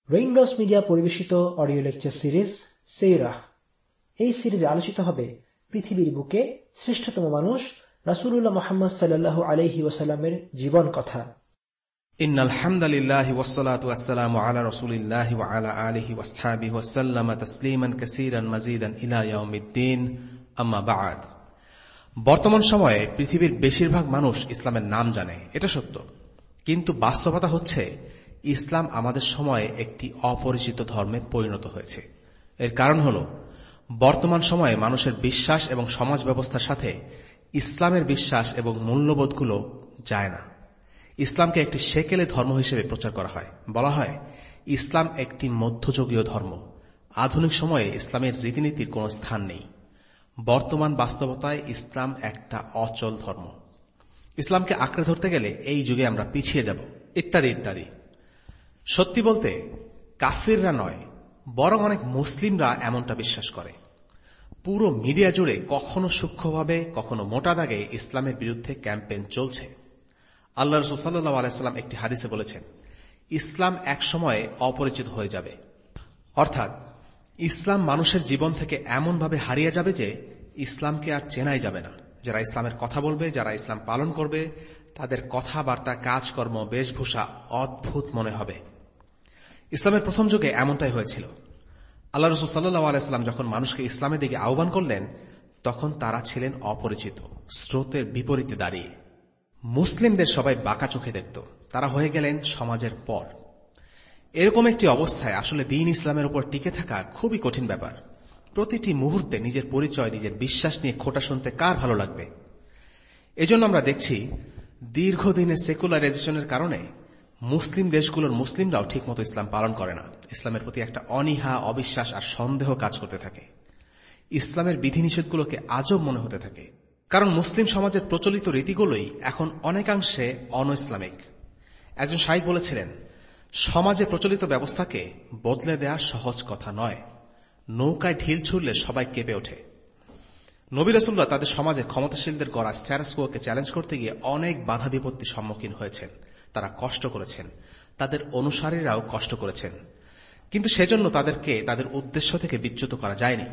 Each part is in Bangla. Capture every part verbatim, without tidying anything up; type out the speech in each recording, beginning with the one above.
রেইনড্রপস মিডিয়া পরিবেশিত অডিও লেকচার সিরিজ সিরাহ। এই সিরিজে আলোচিত হবে পৃথিবীর বুকে শ্রেষ্ঠতম মানুষ রাসূলুল্লাহ মুহাম্মদ সাল্লাল্লাহু আলাইহি ওয়াসাল্লামের জীবন কথা। ইন্নাল হামদালিল্লাহি ওয়াসসালাতু ওয়াসসালামু আলা রাসূলিল্লাহি ওয়া আলা আলিহি ওয়াসহাবিহি ওয়াসাল্লামা তাসলিমান কাসীরান মাজিদান ইলা ইয়াউমিদ্দিন, আম্মা বা'দ। বর্তমান সময়ে পৃথিবীর বেশিরভাগ মানুষ ইসলামের নাম জানে, এটা সত্য। কিন্তু বাস্তবতা হচ্ছে ইসলাম আমাদের সময়ে একটি অপরিচিত ধর্মে পরিণত হয়েছে। এর কারণ হল বর্তমান সময়ে মানুষের বিশ্বাস এবং সমাজ ব্যবস্থার সাথে ইসলামের বিশ্বাস এবং মূল্যবোধগুলো যায় না। ইসলামকে একটি সেকেলে ধর্ম হিসেবে প্রচার করা হয়। বলা হয় ইসলাম একটি মধ্যযুগীয় ধর্ম। আধুনিক সময়ে ইসলামের রীতিনীতির কোনো স্থান নেই। বর্তমান বাস্তবতায় ইসলাম একটা অচল ধর্ম। ইসলামকে আঁকড়ে ধরতে গেলে এই যুগে আমরা পিছিয়ে যাব, ইত্যাদি ইত্যাদি। সত্যি বলতে কাফিররা নয়, বরং অনেক মুসলিমরা এমনটা বিশ্বাস করে। পুরো মিডিয়া জুড়ে কখনো সূক্ষ্মভাবে কখনো মোটা দাগে ইসলামের বিরুদ্ধে ক্যাম্পেইন চলছে। আল্লাহ রাসূল সাল্লাল্লাহু আলাইহি ওয়াসাল্লাম একটি হাদিসে বলেছেন, ইসলাম এক সময়ে অপরিচিত হয়ে যাবে। অর্থাৎ ইসলাম মানুষের জীবন থেকে এমনভাবে হারিয়ে যাবে যে ইসলামকে আর চেনাই যাবে না। যারা ইসলামের কথা বলবে, যারা ইসলাম পালন করবে, তাদের কথাবার্তা, কাজকর্ম, বেশভূষা অদ্ভুত মনে হবে। ইসলামের প্রথম যুগে এমনটাই হয়েছিল। আল্লাহ রাসূল সাল্লাল্লাহু আলাইহি ওয়াসাল্লাম যখন মানুষকে ইসলামের দিকে আহ্বান করলেন, তখন তারা ছিলেন অপরিচিত, স্রোতের বিপরীতে দাঁড়িয়ে। মুসলিমদের সবাই বাঁকা চোখে দেখত, তারা হয়ে গেলেন সমাজের পর। এরকম একটি অবস্থায় আসলে দ্বীন ইসলামের উপর টিকে থাকা খুবই কঠিন ব্যাপার। প্রতিটি মুহূর্তে নিজের পরিচয়, নিজের বিশ্বাস নিয়ে খোঁটা শুনতে কার ভালো লাগবে? এজন্য আমরা দেখছি দীর্ঘদিনের সেকুলারাইজেশনের কারণে মুসলিম দেশগুলোর মুসলিমরাও ঠিকমতো ইসলাম পালন করে না। ইসলামের প্রতি একটা অনীহা, অবিশ্বাস আর সন্দেহ কাজ করতে থাকে। ইসলামের বিধিনিষেধগুলোকে আজব মনে হতে থাকে, কারণ মুসলিম সমাজের প্রচলিত রীতিগুলোই এখন অনেকাংশে অন ইসলামিক। একজন শাইখ বলেছিলেন, সমাজে প্রচলিত ব্যবস্থাকে বদলে দেয়া সহজ কথা নয়। নৌকায় ঢিল ছুড়লে সবাই কেঁপে ওঠে। নবী রাসূলুল্লাহ তাদের সমাজে ক্ষমতাশীলদের গড়া স্ট্যাটাস কোকে চ্যালেঞ্জ করতে গিয়ে অনেক বাধা বিপত্তির সম্মুখীন হয়েছেন। তারা কষ্ট করেছেন, তাদের অনুসারীরাও কষ্ট করেছেন, কিন্তু সেজন্য তাদেরকে তাদের উদ্দেশ্য থেকে বিচ্যুত করা যায়নি।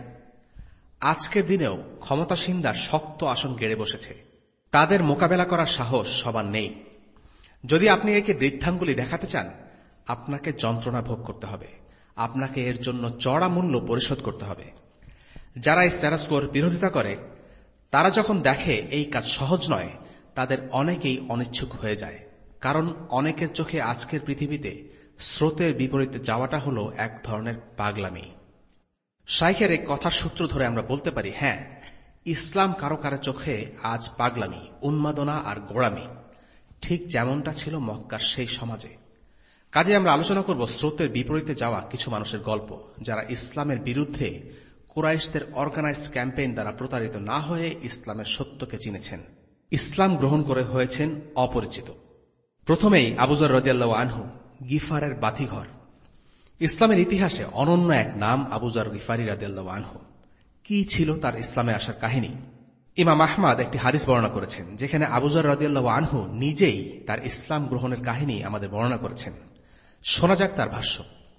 আজকের দিনেও ক্ষমতাসীনরা শক্ত আসন গেড়ে বসেছে। তাদের মোকাবেলা করার সাহস সবার নেই। যদি আপনি একে বৃদ্ধাঙ্গুলি দেখাতে চান, আপনাকে যন্ত্রণা ভোগ করতে হবে, আপনাকে এর জন্য চড়া মূল্য পরিশোধ করতে হবে। যারা এই স্ট্যাটাস কোর বিরোধিতা করে, তারা যখন দেখে এই কাজ সহজ নয়, তাদের অনেকেই অনিচ্ছুক হয়ে যায়। কারণ অনেকের চোখে আজকের পৃথিবীতে স্রোতের বিপরীতে যাওয়াটা হল এক ধরনের পাগলামি। শাইখের এই কথার সূত্র ধরে আমরা বলতে পারি, হ্যাঁ, ইসলাম কারো কারো চোখে আজ পাগলামি, উন্মাদনা আর গোড়ামি, ঠিক যেমনটা ছিল মক্কার সেই সমাজে। কাজে আমরা আলোচনা করব স্রোতের বিপরীতে যাওয়া কিছু মানুষের গল্প, যারা ইসলামের বিরুদ্ধে কুরাইশদের অর্গানাইজড ক্যাম্পেইন দ্বারা প্রতারিত না হয়ে ইসলামের সত্যকে চিনেছেন, ইসলাম গ্রহণ করে হয়েছেন অপরিচিত। প্রথমেই আবু যর রাদিয়াল্লাহু আনহু, গিফারের বাতিঘর। ইসলামের ইতিহাসে অনন্য এক নাম আবু যর গিফারি রাদিয়াল্লাহু আনহু। কি ছিল তার ইসলামে আসার কাহিনী? ইমাম আহমদ একটি হাদিস বর্ণনা করেছেন, যেখানে আবু যর রাদিয়াল্লাহু আনহু নিজেই তার ইসলাম গ্রহণের কাহিনী আমাদের বর্ণনা করেছেন। শোনা যাক তার ভাষ্য।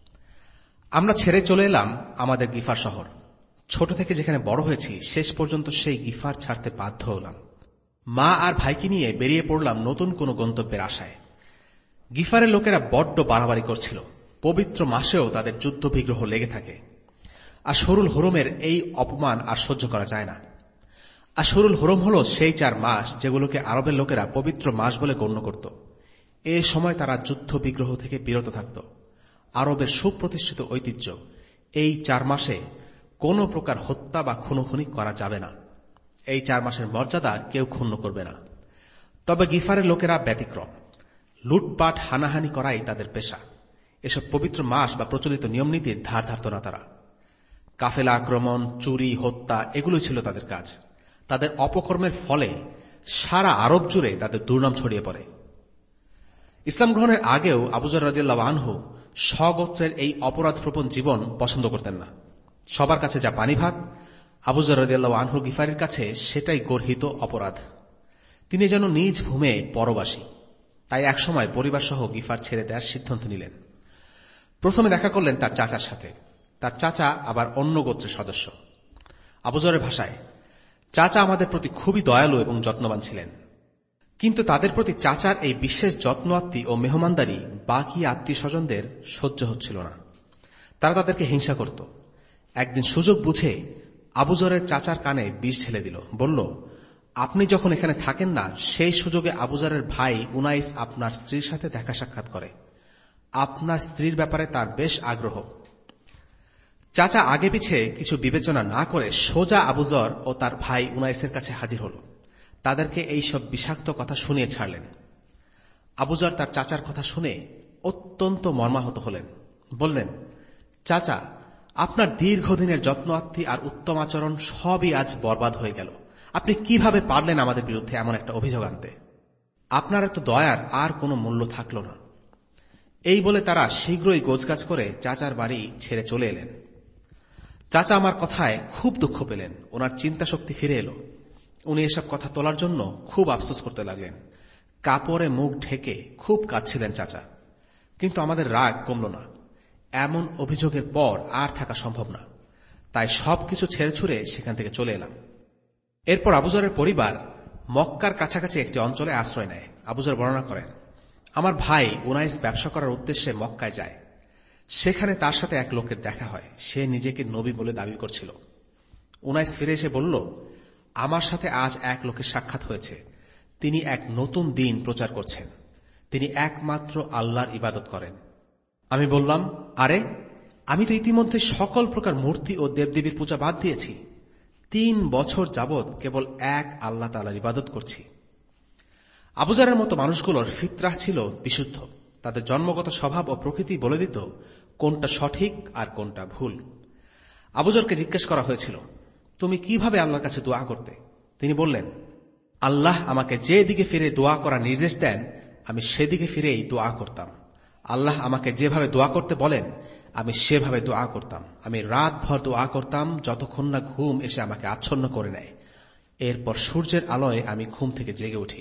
আমরা ছেড়ে চলে এলাম আমাদের গিফার শহর। ছোট থেকে যেখানে বড় হয়েছি, শেষ পর্যন্ত সেই গিফার ছাড়তে বাধ্য হলাম। মা আর ভাইকে নিয়ে বেরিয়ে পড়লাম নতুন কোন গন্তব্যের আশায়। গিফারের লোকেরা বড্ড বাড়াবাড়ি করছিল। পবিত্র মাসেও তাদের যুদ্ধ বিগ্রহ লেগে থাকে। আশহুরুল হুরুমের এই অপমান আর সহ্য করা যায় না। আশহুরুল হুরুম হল সেই চার মাস যেগুলোকে আরবের লোকেরা পবিত্র মাস বলে গণ্য করত। এ সময় তারা যুদ্ধ বিগ্রহ থেকে বিরত থাকত। আরবের সুপ্রতিষ্ঠিত ঐতিহ্য, এই চার মাসে কোন প্রকার হত্যা বা খুনোখুনি করা যাবে না। এই চার মাসের মর্যাদা কেউ ক্ষুণ্ণ করবে না। তবে গিফারের লোকেরা ব্যতিক্রম। লুটপাট, হানাহানি করাই তাদের পেশা। এসব পবিত্র মাস বা প্রচলিত নিয়মনীতির ধার ধারত না তারা। কাফেলা আক্রমণ, চুরি, হত্যা এগুলো ছিল তাদের কাজ। তাদের অপকর্মের ফলে সারা আরব জুড়ে তাদের দুর্নাম ছড়িয়ে পড়ে। ইসলাম গ্রহণের আগেও আবু যর রাদিয়াল্লাহু আনহু স্বগোত্রের এই অপরাধপ্রবণ জীবন পছন্দ করতেন না। সবার কাছে যা পানি ভাত, আবু যর রাদিয়াল্লাহু আনহু গিফারির কাছে সেটাই গর্হিত অপরাধ। তিনি যেন নিজ ভূমে পরবাসী। তাই একসময় পরিবার সহ গিফার ছেড়ে দেওয়ার সিদ্ধান্ত নিলেন। প্রথমে দেখা করলেন তার চাচার সাথে। তার চাচা আবার অন্য গোত্রের সদস্য। আবু যরের ভাষায়, চাচা আমাদের প্রতি খুবই দয়ালু এবং যত্নবান ছিলেন, কিন্তু তাদের প্রতি চাচার এই বিশেষ যত্ন আত্মী ও মেহমানদারি বাকি আত্মীয় স্বজনদের সহ্য হচ্ছিল না। তারা তাদেরকে হিংসা করত। একদিন সুযোগ বুঝে আবু যরের চাচার কানে বিষ ঢেলে দিল, বলল, আপনি যখন এখানে থাকেন না, সেই সুযোগে আবু যরের ভাই উনাইস আপনার স্ত্রীর সাথে দেখা সাক্ষাৎ করে। আপনার স্ত্রীর ব্যাপারে তার বেশ আগ্রহ। চাচা আগে পিছে কিছু বিবেচনা না করে সোজা আবু যর ও তার ভাই উনাইসের কাছে হাজির হল। তাদেরকে এই সব বিষাক্ত কথা শুনিয়ে ছাড়লেন। আবু যর তার চাচার কথা শুনে অত্যন্ত মর্মাহত হলেন। বললেন, চাচা, আপনার দীর্ঘদিনের যত্ন আত্মী আর উত্তম আচরণ সবই আজ বরবাদ হয়ে গেল। আপনি কিভাবে পারলেন আমাদের বিরুদ্ধে এমন একটা অভিযোগ আনতে? আপনার এত দয়ার আর কোনো মূল্য থাকল না। এই বলে তারা শীঘ্রই গোছগাছ করে চাচার বাড়ি ছেড়ে চলে এলেন। চাচা আমার কথায় খুব দুঃখ পেলেন। ওনার চিন্তা শক্তি ফিরে এলো। উনি এসব কথা তোলার জন্য খুব আফসোস করতে লাগলেন। কাপড়ে মুখ ঢেকে খুব কাঁদছিলেন চাচা। কিন্তু আমাদের রাগ কমল না। এমন অভিযোগের পর আর থাকা সম্ভব না। তাই সবকিছু ছেড়ে ছুড়ে সেখান থেকে চলে এলাম। এরপর আবু যরের পরিবার মক্কার কাছাকাছি একটি অঞ্চলে আশ্রয় নেয়। আবু যর বর্ণনা করেন, আমার ভাই উনাইস ব্যবসা করার উদ্দেশ্যে মক্কায় যায়। সেখানে তার সাথে এক লোকের দেখা হয়। সে নিজেকে নবী বলে দাবি করছিল। উনাইস ফিরে এসে বলল, আমার সাথে আজ এক লোকের সাক্ষাৎ হয়েছে। তিনি এক নতুন দিন প্রচার করছেন। তিনি একমাত্র আল্লাহর ইবাদত করেন। আমি বললাম, আরে, আমি তো ইতিমধ্যে সকল প্রকার মূর্তি ও দেবদেবীর পূজা বাদ দিয়েছি। তিন বছর যাবৎ কেবল এক আল্লাহ তাআলার ইবাদত করছি। আবু যরের মতো মানুষগুলোর ফিতরাহ ছিল বিশুদ্ধ। তাদের জন্মগত স্বভাব ও প্রকৃতি বলে দিত কোনটা সঠিক আর কোনটা ভুল। আবু যরকে জিজ্ঞেস করা হয়েছিল, তুমি কিভাবে আল্লাহর কাছে দোয়া করতে? তিনি বললেন, আল্লাহ আমাকে যে দিকে ফিরে দোয়া করার নির্দেশ দেন, আমি সেদিকে ফিরেই দোয়া করতাম। আল্লাহ আমাকে যেভাবে দোয়া করতে বলেন, আমি সেভাবে দোয়া করতাম। আমি রাত ভর দোয়া করতাম যতক্ষণ না ঘুম এসে আমাকে আচ্ছন্ন করে নেয়। এরপর সূর্যের আলোয় আমি ঘুম থেকে জেগে উঠি।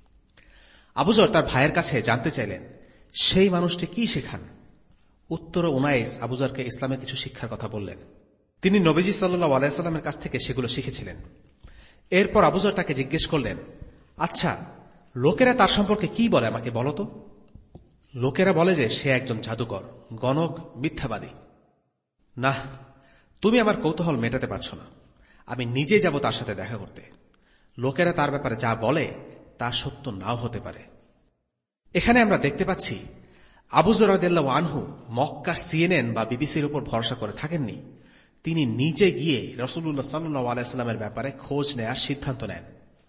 আবু যর তার ভাইয়ের কাছে জানতে চাইলেন, সেই মানুষটি কি শেখান? উত্তরে উনাইস আবু যরকে ইসলামের কিছু শিক্ষার কথা বললেন। তিনি নবীজি সাল্লাল্লাহু আলাইহি ওয়াসাল্লামের কাছ থেকে সেগুলো শিখেছিলেন। এরপর আবু যর তাকে জিজ্ঞেস করলেন, আচ্ছা, লোকেরা তার সম্পর্কে কি বলে আমাকে বলো তো? লোকেরা বলে যে সে একজন জাদুকর, গণক, মিথ্যাবাদী। না, তুমি আমার কৌতূহল মেটাতে পারছ না। আমি নিজে যাব তার সাথে দেখা করতে। লোকেরা তার ব্যাপারে যা বলে তা সত্য নাও হতে পারে। এখানে আমরা দেখতে পাচ্ছি আবু যর রাদিয়াল্লাহু আনহু মক্কার সিএনএন বা বিবিসির উপর ভরসা করে থাকেননি। তিনি নিজে গিয়ে রাসূলুল্লাহ সাল্লাল্লাহু আলাইহি ওয়াসাল্লামের ব্যাপারে খোঁজ নেয়ার সিদ্ধান্ত নেন।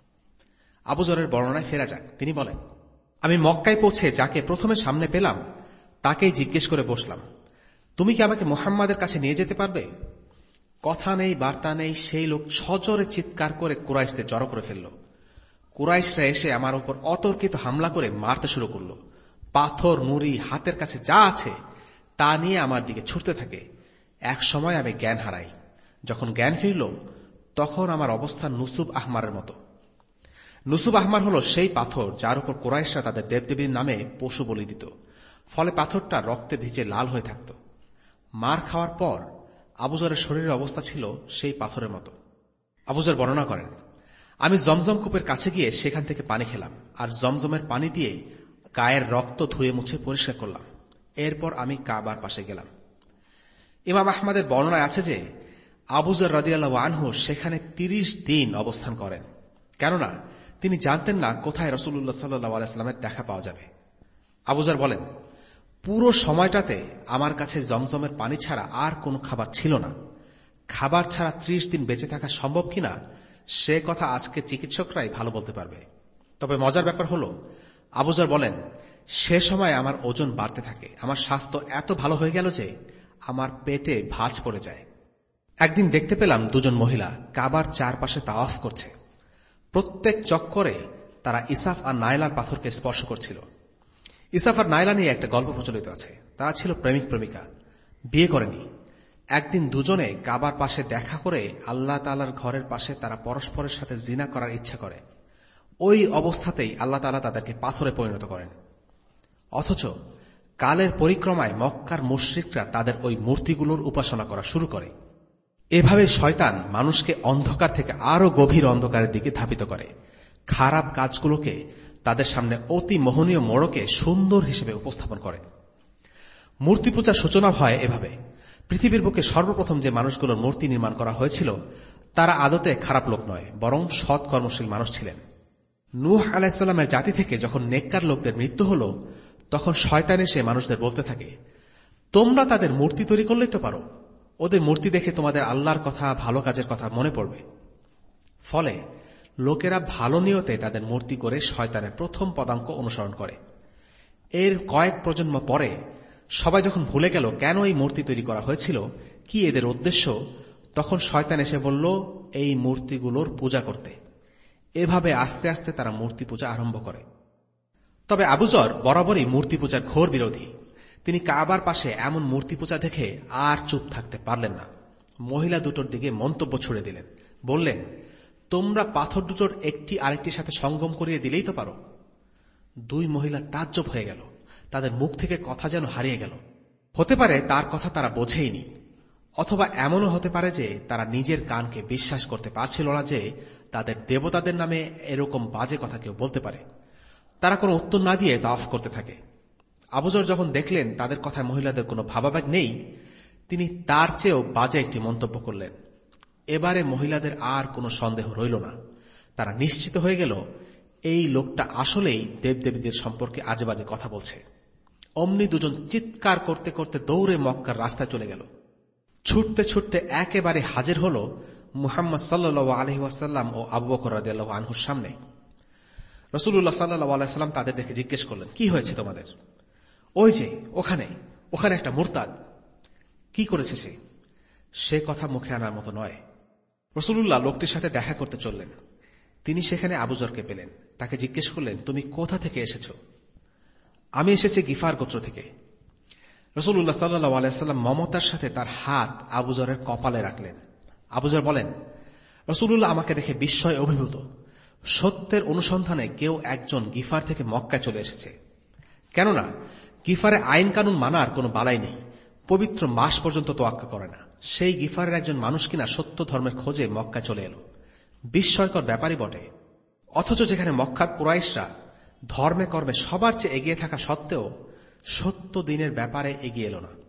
আবু যরের বর্ণনায় ফেরা যাক। তিনি বলেন, আমি মক্কায় পৌঁছে যাকে প্রথমে সামনে পেলাম তাকেই জিজ্ঞেস করে বসলাম, তুমি কি আমাকে মুহাম্মাদের কাছে নিয়ে যেতে পারবে? কথা নেই, বার্তা নেই, সেই লোক সজোরে চিৎকার করে কুরাইশদের জড়ো করে ফেলল। কুরাইশরা এসে আমার উপর অতর্কিত হামলা করে মারতে শুরু করল। পাথর, নুড়ি, হাতের কাছে যা আছে তা নিয়ে আমার দিকে ছুটতে থাকে। এক সময় আমি জ্ঞান হারাই। যখন জ্ঞান ফিরল তখন আমার অবস্থা নুসুব আহমারের মতো। নুসুব আহমার হল সেই পাথর যার উপর কুরাইশরা তাদের দেবদেবীর নামে পশু বলি দিত। ফলে পাথরটা রক্তে ভিজে লাল হয়ে থাকত। মার খাওয়ার পর আবু যরের শরীরের অবস্থা ছিল সেই পাথরের মতো। আবু যর বর্ণনা করেন, আমি জমজম কূপের কাছে গিয়ে সেখান থেকে পানি খেলাম আর জমজমের পানি দিয়ে গায়ের রক্ত ধুয়ে মুছে পরিষ্কার করলাম। এরপর আমি কাবার পাশে গেলাম। ইমাম আহমদের বর্ণনায় আছে যে আবু যর রাদিয়াল্লাহু আনহু সেখানে তিরিশ দিন অবস্থান করেন, কেননা তিনি জানতেন না কোথায় রাসূলুল্লাহ সাল্লাল্লাহু আলাইহি ওয়াসাল্লামের দেখা পাওয়া যাবে। আবু যর বলেন, পুরো সময়টাতে আমার কাছে জমজমের পানি ছাড়া আর কোনো খাবার ছিল না। খাবার ছাড়া ত্রিশ দিন বেঁচে থাকা সম্ভব কিনা সে কথা আজকে চিকিৎসকরাই ভালো বলতে পারবে। তবে মজার ব্যাপার হল, আবু যর বলেন, সে সময় আমার ওজন বাড়তে থাকে। আমার স্বাস্থ্য এত ভালো হয়ে গেল যে আমার পেটে ভাঁজ পড়ে যায়। একদিন দেখতে পেলাম দুজন মহিলা কাবার চারপাশে তাওয়াফ করছে। প্রত্যেক চক্করে তারা ইসাফ আর নাইলার পাথরকে স্পর্শ করছিল। ইসাফ আর নাইলা নিয়ে একটা গল্প প্রচলিত আছে। তারা ছিল প্রেমিক প্রেমিকা, বিয়ে করেনি। একদিন দুজনে কাবার পাশে দেখা করে আল্লাহ তাআলার ঘরের পাশে তারা পরস্পরের সাথে জিনা করার ইচ্ছা করে। ওই অবস্থাতেই আল্লাহ তাআলা তাদেরকে পাথরে পরিণত করেন। অথচ কালের পরিক্রমায় মক্কার মুশরিকরা তাদের ওই মূর্তিগুলোর উপাসনা করা শুরু করে। এভাবে শয়তান মানুষকে অন্ধকার থেকে আরো গভীর অন্ধকারের দিকে ধাবিত করে, খারাপ কাজগুলোকে তাদের সামনে অতি মোহনীয় মোড়কে সুন্দর হিসেবে উপস্থাপন করে। মূর্তি পূজার সূচনা হয় এভাবে। পৃথিবীর বুকে সর্বপ্রথম যে মানুষগুলোর মূর্তি নির্মাণ করা হয়েছিল তারা আদতে খারাপ লোক নয়, বরং সৎ কর্মশীল মানুষ ছিলেন। নূহ আলাইহিস সালামের জাতি থেকে যখন নেককার লোকদের মৃত্যু হল, তখন শয়তান এসে মানুষদের বলতে থাকে, তোমরা তাদের মূর্তি তৈরি করলেই তো পারো, ওদের মূর্তি দেখে তোমাদের আল্লাহর কথা, ভালো কাজের কথা মনে পড়বে। ফলে লোকেরা ভালো নিয়তে তাদের মূর্তি করে শয়তানের প্রথম পদাঙ্ক অনুসরণ করে। এর কয়েক প্রজন্ম পরে সবাই যখন ভুলে গেল কেন এই মূর্তি তৈরি করা হয়েছিল, কি এদের উদ্দেশ্য, তখন শয়তান এসে বলল এই মূর্তিগুলোর পূজা করতে। এভাবে আস্তে আস্তে তারা মূর্তি পূজা আরম্ভ করে। তবে আবু যর বরাবরই মূর্তি পূজার ঘোর বিরোধী। তিনি কাবার পাশে এমন মূর্তি পূজা দেখে আর চুপ থাকতে পারলেন না। মহিলা দুটোর দিকে মন্তব্য ছুড়ে দিলেন, বললেন, তোমরা পাথর দুটোর একটি আরেকটির সাথে সঙ্গম করিয়ে দিলেই তো পারো। দুই মহিলা তাজ্জব হয়ে গেল, তাদের মুখ থেকে কথা যেন হারিয়ে গেল। হতে পারে তার কথা তারা বোঝেইনি, অথবা এমনও হতে পারে যে তারা নিজের কানকে বিশ্বাস করতে পারছিল না যে তাদের দেবতাদের নামে এরকম বাজে কথা কেউ বলতে পারে। তারা কোনো উত্তর না দিয়ে তাওয়াফ করতে থাকে। আবু যর যখন দেখলেন তাদের কথায় মহিলাদের কোনো ভাবাবেগ নেই, তিনি তার চেয়েও বাজে একটি মন্তব্য করলেন। এবারে মহিলাদের আর কোনো সন্দেহ রইল না। তারা নিশ্চিত হয়ে গেল এই লোকটা আসলেই দেবদেবীদের সম্পর্কে আজে বাজে কথা বলছে। অমনি দুজন চিৎকার করতে করতে দৌড়ে মক্কার রাস্তায় চলে গেল। ছুটতে ছুটতে একেবারে হাজির হল মুহাম্মদ সাল্লাল্লাহু আলাইহি ওয়াসাল্লাম ও আবু বকর রাদিয়াল্লাহু আনহুর সামনে। রাসূলুল্লাহ সাল্লাল্লাহু আলাইহি ওয়াসাল্লাম তাদের দেখে জিজ্ঞেস করলেন, কি হয়েছে তোমাদের? ওই যে ওখানে ওখানে একটা মুরতাদ। কি করেছে সে? সে কথা মুখে আনার মতো নয়। রাসূলুল্লাহ লোকটির সাথে দেখা করতে চললেন। তিনি সেখানে আবু যরকে পেলেন। তাকে জিজ্ঞেস করলেন, তুমি কোথা থেকে এসেছ? আমি এসেছি গিফার গোত্র থেকে। রাসূলুল্লাহ সাল্লাল্লাহু আলাইহি ওয়াসাল্লাম মমতার সাথে তার হাত আবু যরের কপালে রাখলেন। আবু যর বলেন, রাসূলুল্লাহ আমাকে দেখে বিস্ময় অভিভূত। সত্যের অনুসন্ধানে কেউ একজন গিফার থেকে মক্কায় চলে এসেছে। কেননা গিফারে আইন কানুন মানার কোনো বালাই নেই, পবিত্র মাস পর্যন্ত তোয়াক্কা করে না। সেই গিফারের একজন মানুষ কিনা সত্য ধর্মের খোঁজে মক্কায় চলে এলো। বিস্ময়কর ব্যাপারই বটে। অথচ যেখানে মক্কার কুরাইশরা ধর্মে কর্মে সবার চেয়ে এগিয়ে থাকা সত্ত্বেও সত্য দিনের ব্যাপারে এগিয়ে এলো না।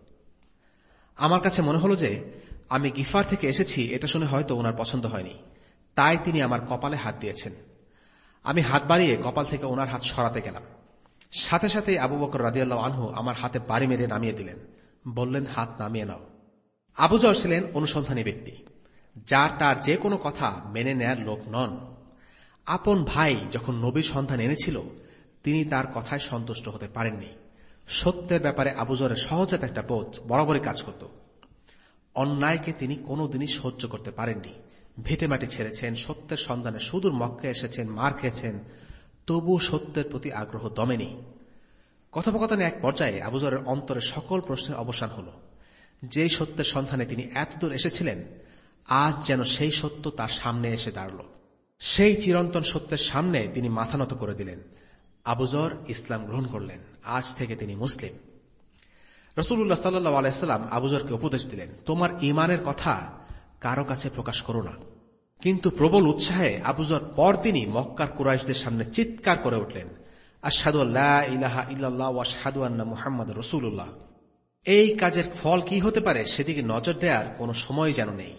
আমার কাছে মনে হলো যে আমি গিফার থেকে এসেছি, এটা শুনে হয়তো ওনার পছন্দ হয়নি, তাই তিনি আমার কপালে হাত দিয়েছেন। আমি হাত বাড়িয়ে কপাল থেকে ওনার হাত সরাতে গেলাম। সাথে সাথে আবু বকর রাদিয়াল্লাহু আনহু আমার হাতে বাড়ি মেরে নামিয়ে দিলেন, বললেন, হাত নামিয়ে নাও। আবু যর ছিলেন অনুসন্ধানী ব্যক্তি, যার তার যে কোনো কথা মেনে নেয়ার লোক নন। আপন ভাই যখন নবীর সন্ধান এনেছিল, তিনি তার কথায় সন্তুষ্ট হতে পারেননি। সত্যের ব্যাপারে আবু যরের সহজাত একটা বোধ বরাবরই কাজ করত। অন্যায়কে তিনি কোনোদিনই সহ্য করতে পারেননি। ভিটেমাটি ছেড়েছেন, সত্যের সন্ধানে সুদূর মক্কায় এসেছেন, মার খেয়েছেন, তবু সত্যের প্রতি আগ্রহ দমেনি। কথোপকথনে এক পর্যায়ে আবু যরের অন্তরে সকল প্রশ্নের অবসান হল। যেই সত্যের সন্ধানে তিনি এতদূর এসেছিলেন, আজ যেন সেই সত্য তার সামনে এসে দাঁড়াল। সেই চিরন্তন সত্যের সামনে তিনি মাথা নত করে দিলেন। আবু যর ইসলাম গ্রহণ করলেন। আজ থেকে তিনি মুসলিম। রাসূলুল্লাহ সাল্লাল্লাহু আলাইহি ওয়াসাল্লাম আবু যরকে উপদেশ দিলেন, তোমার ঈমানের কথা কারো কাছে প্রকাশ করো না। কিন্তু প্রবল উৎসাহে আবু যর পরদিনই মক্কার কুরাইশদের সামনে চিৎকার করে উঠলেন, আশহাদু আল্লা ইলাহা ইল্লাল্লাহ ওয়া আশহাদু আন্না মুহাম্মাদুর রাসূলুল্লাহ। এই কাজের ফল কি হতে পারে সেদিকে নজর দেওয়ার কোনো সময় যেন নেই।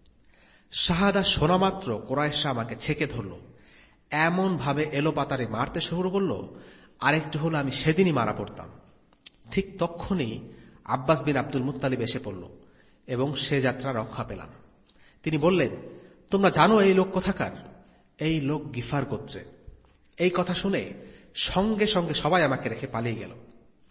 শাহাদা শোনা মাত্র কুরাইশরা আমাকে ছেকে ধরল, এমন ভাবে এলো পাতারে মারতে শুরু করল, আরেকটু হলো আমি সেদিনই মারা পড়তাম। ঠিক তখনই আব্বাস বিন আব্দুল মুত্তালিব এসে পড়ল এবং সে যাত্রা রক্ষা পেলাম। তিনি বললেন, তোমরা জানো এই লোক কোথাকার? এই লোক গিফার গোত্রের। এই কথা শুনে সঙ্গে সঙ্গে সবাই আমাকে রেখে পালিয়ে গেল।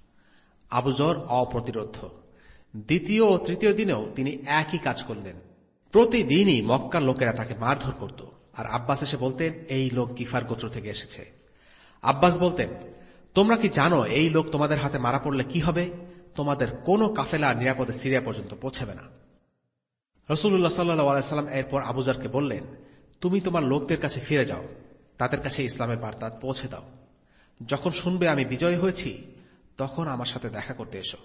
আবু যর অপ্রতিরোধ। দ্বিতীয় ও তৃতীয় দিনেও তিনি একই কাজ করলেন। প্রতিদিনই মক্কার লোকেরা তাকে মারধর করত, আর আব্বাস এসে বলতেন, এই লোক গিফার গোত্র থেকে এসেছে। আব্বাস বলতেন, তোমরা কি জানো এই লোক তোমাদের হাতে মারা পড়লে কি হবে? তোমাদের কোনো কাফেলা নিরাপদে সিরিয়া পর্যন্ত পৌঁছাবে না। রাসূলুল্লাহ সাল্লাল্লাহু আলাইহি ওয়াসাল্লাম এরপর আবু যরকে বললেন, তুমি তোমার লোকদের কাছে ফিরে যাও, তাদের কাছে ইসলামের বার্তা পৌঁছে দাও। যখন শুনবে আমি বিজয়ী হয়েছি, তখন আমার সাথে দেখা করতে এসো।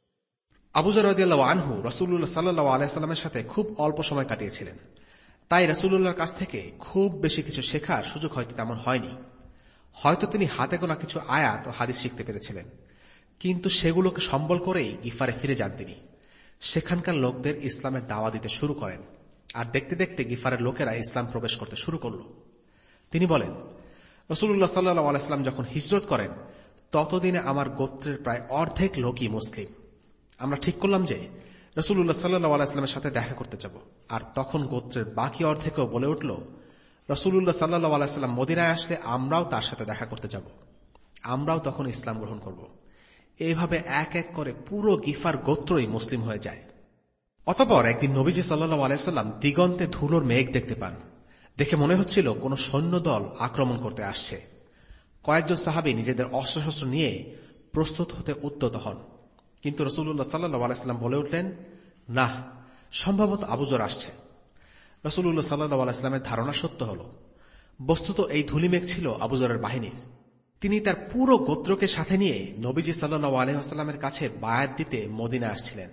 আবু যর রাদিয়াল্লাহু আনহু রাসূলুল্লাহ সাল্লাল্লাহু আলাইহি সাল্লামের সাথে খুব অল্প সময় কাটিয়েছিলেন, তাই রাসূলুল্লাহর কাছ থেকে খুব বেশি কিছু শেখার সুযোগ হয়তো তেমন হয়নি। হয়তো তিনি হাতে গোনা কিছু আয়াত ও হাদিস শিখতে পেরেছিলেন, কিন্তু সেগুলোকে সম্বল করেই গিফারে ফিরে যান তিনি। সেখানকার লোকদের ইসলামের দাওয়া দিতে শুরু করেন, আর দেখতে দেখতে গিফারের লোকেরা ইসলাম প্রবেশ করতে শুরু করল। তিনি বলেন, রাসূলুল্লাহ সাল্লাল্লাহু আলাইহি সাল্লাম যখন হিজরত করেন ততদিনে আমার গোত্রের প্রায় অর্ধেক লোকই মুসলিম। আমরা ঠিক করলাম যে রাসূলুল্লাহ সাল্লাল্লাহু আলাইহি সাল্লামের সাথে দেখা করতে যাব, আর তখন গোত্রের বাকি অর্ধেকও বলে উঠল, রাসূলুল্লাহ সাল্লাল্লাহু আলাইহি সাল্লাম মদিনায় আসলে আমরাও তার সাথে দেখা করতে যাব, আমরাও তখন ইসলাম গ্রহণ করব। এইভাবে এক এক করে পুরো গিফার গোত্রই মুসলিম হয়ে যায়। অতঃপর একদিন নবীজি সাল্লাল্লাহু আলাইহি সাল্লাম দিগন্তে ধুলোর মেঘ দেখতে পান। দেখে মনে হচ্ছিল কোন সৈন্যদল আক্রমণ করতে আসছে। কয়েকজন সাহাবী নিজেদের অস্ত্রশস্ত্র নিয়ে প্রস্তুত হতে উদ্যত হন, কিন্তু রাসূলুল্লাহ সাল্লাল্লাহু আলাইহি সাল্লাম বলে উঠলেন, না, সম্ভবত আবু যর আসছে। রাসূলুল্লাহ সাল্লাল্লাহু আলাইহি সাল্লামের ধারণা সত্য হল। বস্তুত এই ধূলিমেঘ ছিল আবু যরের বাহিনীর। তিনি তার পুরো গোত্রকে সাথে নিয়ে নবীজি সাল্লাল্লাহু আলাইহি ওয়াসাল্লামের কাছে বায়াত দিতে মদিনা আসছিলেন।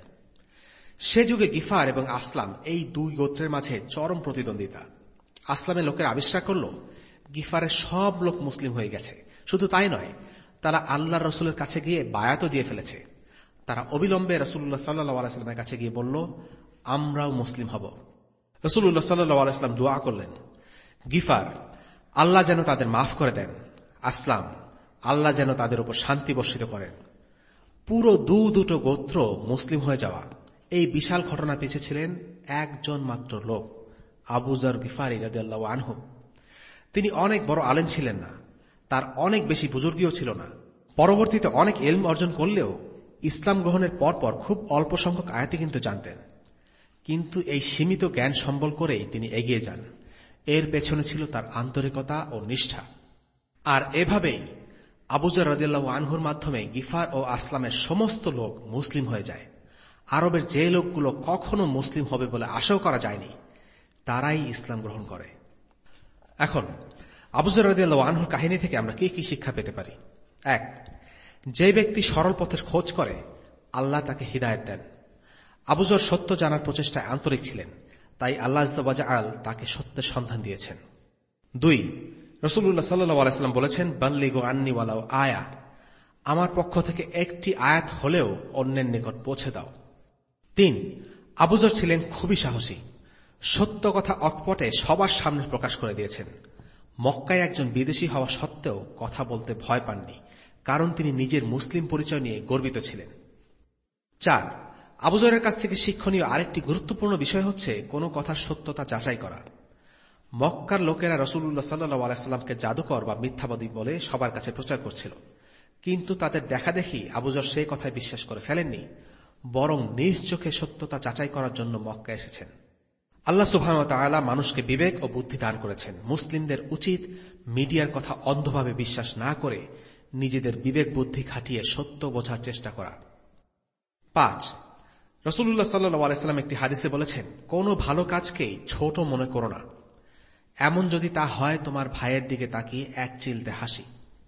সে যুগে গিফার এবং আসলাম এই দুই গোত্রের মাঝে চরম প্রতিদ্বন্দ্বিতা। আসলামের লোকের আবিষ্কার করল গিফারের সব লোক মুসলিম হয়ে গেছে। শুধু তাই নয়, তারা আল্লাহর রসুলের কাছে গিয়ে বায়াতও দিয়ে ফেলেছে। তারা অবিলম্বে রাসূলুল্লাহ সাল্লাল্লাহু আলাইহি ওয়াসাল্লামের কাছে গিয়ে বলল, আমরাও মুসলিম হব। রাসূলুল্লাহ সাল্লাল্লাহু আলাইহি ওয়াসাল্লাম দোয়া করলেন, গিফার, আল্লাহ যেন তাদের মাফ করে দেন। আসলাম, আল্লাহ যেন তাদের উপর শান্তি বর্ষিত করেন। পুরো দু দুটো গোত্র মুসলিম হয়ে যাওয়া এই বিশাল ঘটনা পিছিয়ে ছিলেন একজন মাত্র লোক, আবু যর গিফারী রাদিয়াল্লাহু আনহু। তিনি অনেক বড় আলেম ছিলেন না, তার অনেক বেশি বুজুর্গীও ছিল না। পরবর্তীতে অনেক ইলম অর্জন করলেও ইসলাম গ্রহণের পরপর খুব অল্প সংখ্যক আয়াতই কিন্তু জানতেন। কিন্তু এই সীমিত জ্ঞান সম্বল করেই তিনি এগিয়ে যান। এর পেছনে ছিল তার আন্তরিকতা ও নিষ্ঠা। আর এভাবেই আবু যর রাদিয়াল্লাহু আনহুর মাধ্যমে গিফার ও আসলামের সমস্ত লোক মুসলিম হয়ে যায়। আরবের যে লোকগুলো কখনো মুসলিম হবে বলে আশাও করা যায়নি, তারাই ইসলাম গ্রহণ করে। এখন আবু যর রাদিয়াল্লাহু আনহুর কাহিনী থেকে আমরা কি কি শিক্ষা পেতে পারি? এক, যে ব্যক্তি সরল পথের খোঁজ করে আল্লাহ তাকে হিদায়াত দেন। আবু যর সত্য জানার প্রচেষ্টায় আন্তরিক ছিলেন, তাই আল্লাহ আযজা ওয়া জাল তাকে সত্যের সন্ধান দিয়েছেন। দুই, রাসূলুল্লাহ সাল্লাল্লাহু আলাইহি ওয়াসাল্লাম বলেছেন, বাল্লিগু আন্নী ওয়ালাউ আয়া, আমার পক্ষ থেকে একটি আয়াত হলেও অন্যের নিকট পৌঁছে দাও। তিন, আবু যর ছিলেন খুবই সাহসী। সত্য কথা অকপটে সবার সামনে প্রকাশ করে দিয়েছেন। মক্কায় একজন বিদেশী হওয়া সত্ত্বেও কথা বলতে ভয় পাননি, কারণ তিনি নিজের মুসলিম পরিচয় নিয়ে গর্বিত ছিলেন। চার, আবু যরের কাছ থেকে শিক্ষণীয় আরেকটি গুরুত্বপূর্ণ বিষয় হচ্ছে কোনো কথার সত্যতা যাচাই করা। মক্কার লোকেরা রাসূলুল্লাহ সাল্লাল্লাহু আলাইহি ওয়াসাল্লামকে জাদুকর বা মিথ্যাবাদী বলে সবার কাছে প্রচার করছিল, কিন্তু তাদের দেখা দেখি আবু যর সেই কথায় বিশ্বাস করে ফেলেননি, বরং নিজ চোখে সত্যতা যাচাই করার জন্য মক্কা এসেছেন। আল্লাহ সুবহানাহু ওয়া তাআলা মানুষকে বিবেক ও বুদ্ধি দান করেছেন। মুসলিমদের উচিত মিডিয়ার কথা অন্ধভাবে বিশ্বাস না করে নিজেদের বিবেক বুদ্ধি খাটিয়ে সত্য বোঝার চেষ্টা করা। পাঁচ, রাসূলুল্লাহ সাল্লাল্লাহু আলাইহি ওয়াসাল্লাম একটি হাদিসে বলেছেন, কোনো ভালো কাজকেই ছোট মনে করো না, এমন যদি তা হয় তোমার ভাইয়ের দিকে তাকিয়ে এক চিলতে হাসি।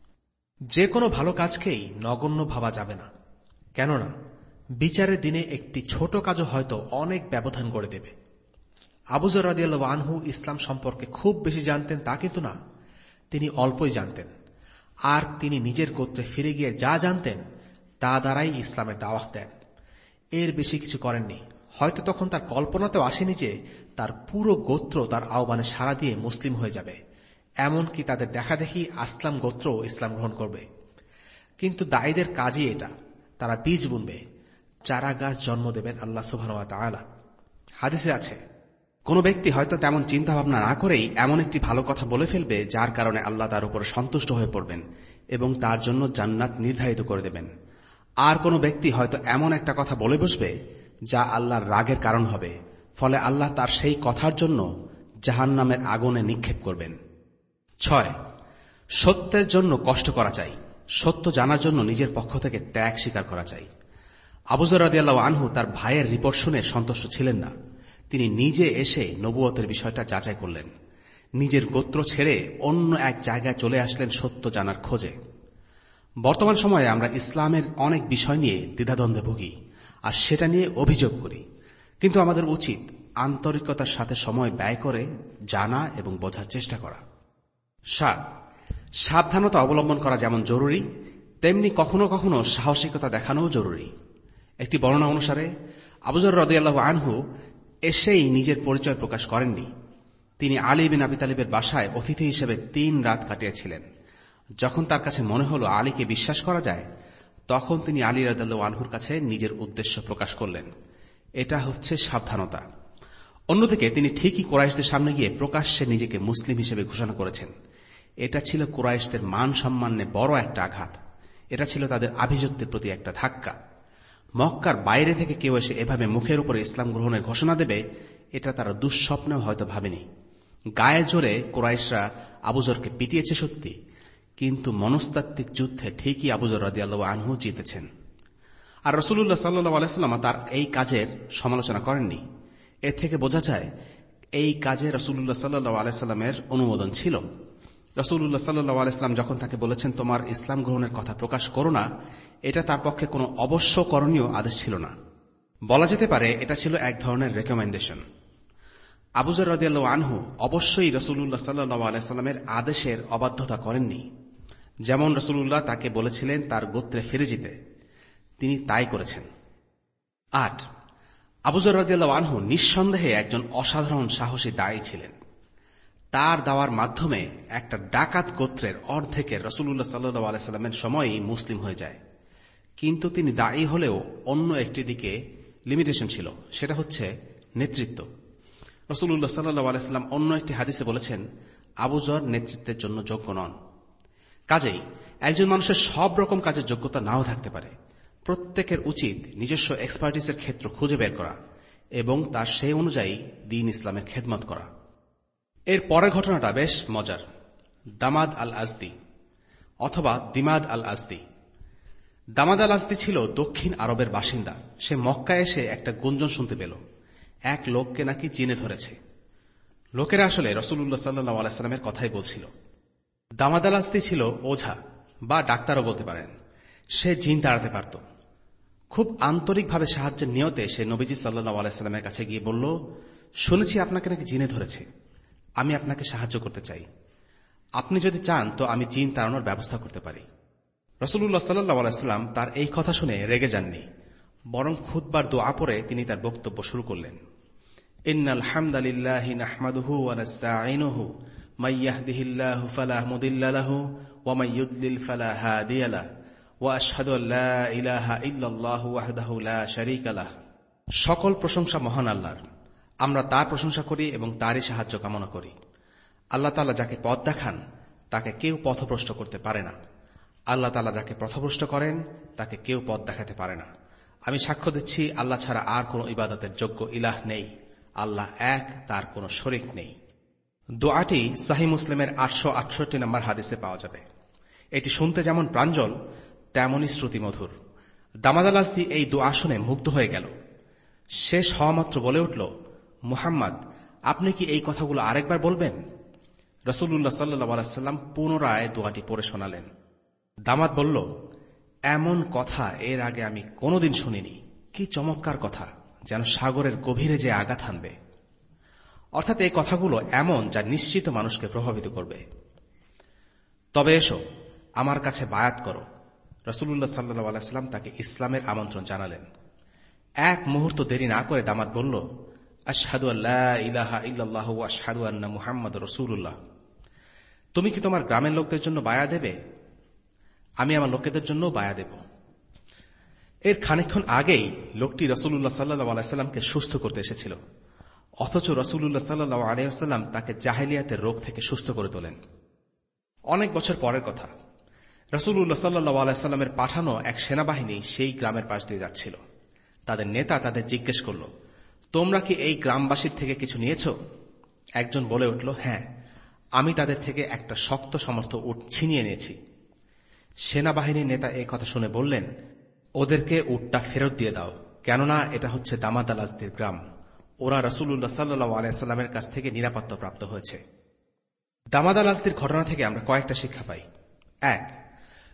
যে কোনো ভালো কাজকেই নগণ্য ভাবা যাবে না, কেননা বিচারের দিনে একটি ছোট কাজও হয়তো অনেক ব্যবধান করে দেবে। আবু যর রাদিয়াল্লাহু আনহু ইসলাম সম্পর্কে খুব বেশি জানতেন তা কিন্তু না, তিনি অল্পই জানতেন। আর তিনি নিজের গোত্রে ফিরে গিয়ে যা জানতেন তা দ্বারাই ইসলামের দাওয়াত দেন। এর বেশি কিছু করেননি। হয়তো তখন তার কল্পনাতেও আসেনি যে তার পুরো গোত্র তার আহ্বানে সাড়া দিয়ে মুসলিম হয়ে যাবে, এমনকি তাদের দেখা দেখি আসলাম গোত্র ইসলাম গ্রহণ করবে। কিন্তু দায়ীদের কাজই এটা, তারা বীজ বুনবে, চারা গাছ জন্ম দেবেন আল্লাহ সুবহানাহু ওয়া তাআলা। হাদিসে আছে, কোন ব্যক্তি হয়তো তেমন চিন্তা ভাবনা না করেই এমন একটি ভালো কথা বলে ফেলবে যার কারণে আল্লাহ তার উপর সন্তুষ্ট হয়ে পড়বেন এবং তার জন্য জান্নাত নির্ধারিত করে দেবেন। আর কোন ব্যক্তি হয়তো এমন একটা কথা বলে বসবে যা আল্লাহর রাগের কারণ হবে, ফলে আল্লাহ তার সেই কথার জন্য জাহান্নামের আগুনে নিক্ষেপ করবেন। ছয়, সত্যের জন্য কষ্ট করা চাই, সত্য জানার জন্য নিজের পক্ষ থেকে ত্যাগ স্বীকার করা চাই। আবু যর রাদিয়াল্লাহু আনহু তার ভাইয়ের রিপোর্ট শুনে সন্তুষ্ট ছিলেন না। তিনি নিজে এসে নবুয়তের বিষয়টা যাচাই করলেন। নিজের গোত্র ছেড়ে অন্য এক জায়গায় চলে আসলেন সত্য জানার খোঁজে। বর্তমান সময়ে আমরা ইসলামের অনেক বিষয় নিয়ে দ্বিধাদ্বন্দ্বে ভুগি আর সেটা নিয়ে অভিযোগ করি, কিন্তু আমাদের উচিত আন্তরিকতার সাথে সময় ব্যয় করে জানা এবং বোঝার চেষ্টা করা। সাত, সাবধানতা অবলম্বন করা যেমন জরুরি, তেমনি কখনো কখনো সাহসিকতা দেখানোও জরুরি। একটি বর্ণনা অনুসারে আবু যর রাদিয়াল্লাহু আনহু এসেই নিজের পরিচয় প্রকাশ করেননি। তিনি আলী বিন আবি তালিবের বাসায় অতিথি হিসেবে তিন রাত কাটিয়েছিলেন। যখন তার কাছে মনে হল আলীকে বিশ্বাস করা যায়, তখন তিনি আলী রাদিয়াল্লাহু আনহুর কাছে নিজের উদ্দেশ্য প্রকাশ করলেন। এটা হচ্ছে সাবধানতা। অন্যদিকে তিনি ঠিকই কুরাইশদের সামনে গিয়ে প্রকাশ্যে নিজেকে মুসলিম হিসেবে ঘোষণা করেছেন। এটা ছিল কুরাইশদের মান সম্মানে বড় একটা আঘাত। এটা ছিল তাদের আভিজাত্যের প্রতি একটা ধাক্কা। মক্কার বাইরে থেকে কেউ এসে এভাবে মুখের উপরে ইসলাম গ্রহণের ঘোষণা দেবে, এটা তারা দুঃস্বপ্নেও হয়তো ভাবেনি। গায়ে জোরে কুরাইশরা আবু যরকে পিটিয়েছে সত্যি, কিন্তু মনস্তাত্ত্বিক যুদ্ধে ঠিকই আবু যর রাদিয়াল্লাহু আনহু জিতেছেন। আর রাসূলুল্লাহ সাল্লাল্লাহু আলাইহি ওয়াসাল্লাম তার এই কাজের সমালোচনা করেননি। এর থেকে বোঝা যায় এই কাজে রাসূলুল্লাহ সাল্লাল্লাহু আলাইহি ওয়াসাল্লামের অনুমোদন ছিল। রাসূলুল্লাহ সাল্লাল্লাহু আলাইহি ওয়াসাল্লাম যখন তাকে বলেছেন তোমার ইসলাম গ্রহণের কথা প্রকাশ করো না, এটা তার পক্ষে কোনো অবশ্য করণীয় আদেশ ছিল না। বলা যেতে পারে এটা ছিল এক ধরনের রেকমেন্ডেশন। আবু যর রাদিয়াল্লাহু আনহু অবশ্যই রাসূলুল্লাহ সাল্লাল্লাহু আলাইহি ওয়াসাল্লামের আদেশের অবাধ্যতা করেননি। যেমন রাসূলুল্লাহ তাকে বলেছিলেন তার গোত্রে ফিরে যেতে, তিনি তাই করেছেন। আট, আবু যর রাদিয়াল্লাহু আনহু নিঃসন্দেহে একজন অসাধারণ সাহসী দায়ী ছিলেন। তার দাওয়ার মাধ্যমে একটা ডাকাত গোত্রের অর্ধেকের রাসূলুল্লাহ সাল্লাল্লাহু আলাইহি ওয়াসাল্লামের সময়ই মুসলিম হয়ে যায়। কিন্তু তিনি দায়ী হলেও অন্য একটি দিকে লিমিটেশন ছিল, সেটা হচ্ছে নেতৃত্ব। রাসূলুল্লাহ সাল্লাল্লাহু আলাইহি ওয়াসাল্লাম অন্য একটি হাদিসে বলেছেন আবু যর নেতৃত্বের জন্য যোগ্য নন। কাজেই একজন মানুষের সব রকম কাজের যোগ্যতা নাও থাকতে পারে। প্রত্যেকের উচিত নিজস্ব এক্সপার্টিসের ক্ষেত্র খুঁজে বের করা এবং তার সেই অনুযায়ী দ্বীন ইসলামের খেদমত করা। এর পরের ঘটনাটা বেশ মজার। দামাদ আল আজদি অথবা দিমাদ আল আজদি। দামাদ আল আজদি ছিল দক্ষিণ আরবের বাসিন্দা। সে মক্কায় এসে একটা গুঞ্জন শুনতে পেল, এক লোককে নাকি চিনে ধরেছে। লোকেরা আসলে রাসূলুল্লাহ সাল্লাল্লাহু আলাইহি ওয়াসাল্লামের কথাই বলছিল। দামাদ আল আজদি ছিল ওঝা বা ডাক্তারও বলতে পারেন। সে জিন তাড়াতে পারত। খুব আন্তরিকভাবে সাহায্যের নিয়তে সে নবীজি সাল্লাল্লাহু আলাইহি ওয়াসাল্লামের কাছে গিয়ে বলল, শুনেছি আপনাকে নাকি জিনে ধরেছে, আমি আপনাকে সাহায্য করতে চাই। আপনি যদি চান তো আমি জিন তাড়ানোর ব্যবস্থা করতে পারি। রাসূলুল্লাহ সাল্লাল্লাহু আলাইহি ওয়াসাল্লাম তার এই কথা শুনে রেগে যাননি, বরং খুতবার দোয়া পড়ে তিনি তার বক্তব্য শুরু করলেন। ইন্নাল হামদালিল্লাহি নাহমাদুহু ওয়া নাস্তাঈনুহু মান ইয়াহদিহিল্লাহু ফালা মুদিল্লা লাহু ওয়া মান ইউদ্লিল ফালা হাদিয়া লাহু ওয়া আশহাদু আল লা ইলাহা ইল্লাল্লাহু ওয়াহদাহু লা শারীকা লাহু। সকল প্রশংসা মহান আল্লাহর। আমরা তার প্রশংসা করি এবং তারই সাহায্য কামনা করি। আল্লাহ তাআলা যাকে পথ দেখান তাকে কেউ পথভ্রষ্ট করতে পারে না। আল্লাহ তাআলা যাকে পথভ্রষ্ট করেন তাকে কেউ পথ দেখাতে পারে না। আমি সাক্ষ্য দিচ্ছি আল্লাহ ছাড়া আর কোন ইবাদতের যোগ্য ইলাহ নেই। আল্লাহ এক, তার কোনো শরীক নেই। দোয়াটি সহিহ মুসলিমের আটশো আটষট্টি নম্বর হাদিসে পাওয়া যাবে। এটি শুনতে যেমন প্রাঞ্জল তেমনই শ্রুতিমধুর। দামাদ আল আজদি এই দোয়া শুনে মুগ্ধ হয়ে গেল। শেষ হওয়া মাত্র বলে উঠল, মুহাম্মদ, আপনি কি এই কথাগুলো আরেকবার বলবেন? রাসূলুল্লাহ সাল্লাল্লাহু আলাইহি ওয়াসাল্লাম পুনরায় দোয়াটি পড়ে শোনালেন। দামাদ বলল, এমন কথা এর আগে আমি কোনোদিন শুনিনি। কি চমৎকার কথা, যেন সাগরের গভীরে যে আঘাত হানবে। অর্থাৎ এই কথাগুলো এমন যা নিশ্চিত মানুষকে প্রভাবিত করবে। তবে এসো, আমার কাছে বায়াত করো। রাসূলুল্লাহ সাল্লাল্লাহু আলাইহি ওয়াসাল্লাম তাকে ইসলামের আমন্ত্রণ জানালেন। এক মুহূর্ত দেরি না করে দামাদ বলল, আশহাদু আল্লা ইলাহা ইল্লাল্লাহু ওয়া আশহাদু আন্না মুহাম্মাদুর রাসূলুল্লাহ। তুমি কি তোমার গ্রামের লোকদের জন্য বায়া দেবে? আমি আমার লোকেদের জন্য বায়া দেব। এর খানিকক্ষণ আগেই লোকটি রাসূলুল্লাহ সাল্লাল্লাহু আলাইহি ওয়াসাল্লামকে সুস্থ করতে এসেছিল, অথচ রাসূলুল্লাহ সাল্লাল্লাহু আলাইহি ওয়াসাল্লাম তাকে জাহেলিয়াতের রোগ থেকে সুস্থ করে তোলেন। অনেক বছর পরের কথা, রাসূলুল্লাহ সাল্লাল্লাহু আলাইহি ওয়াসাল্লামের পাঠানো এক সেনাবাহিনী সেই গ্রামের পাশ দিয়ে যাচ্ছিল। তাদের নেতা তাদের জিজ্ঞেস করল, তোমরা কি এই গ্রামবাসীর থেকে কিছু নিয়েছ? একজন বলে উঠল, হ্যাঁ, আমি তাদের থেকে একটা শক্ত সমর্থ উট ছিনিয়ে নিয়েছি। সেনাবাহিনীর নেতা এই কথা শুনে বললেন, ওদেরকে উটটা ফেরত দিয়ে দাও, কেননা এটা হচ্ছে দামাদ আল আজদির গ্রাম। ওরা রাসূলুল্লাহ সাল্লাল্লাহু আলাইহি ওয়াসাল্লামের কাছ থেকে নিরাপত্তা প্রাপ্ত হয়েছে। দামাদ আল আজদির ঘটনা থেকে আমরা কয়েকটা শিক্ষা পাই। এক,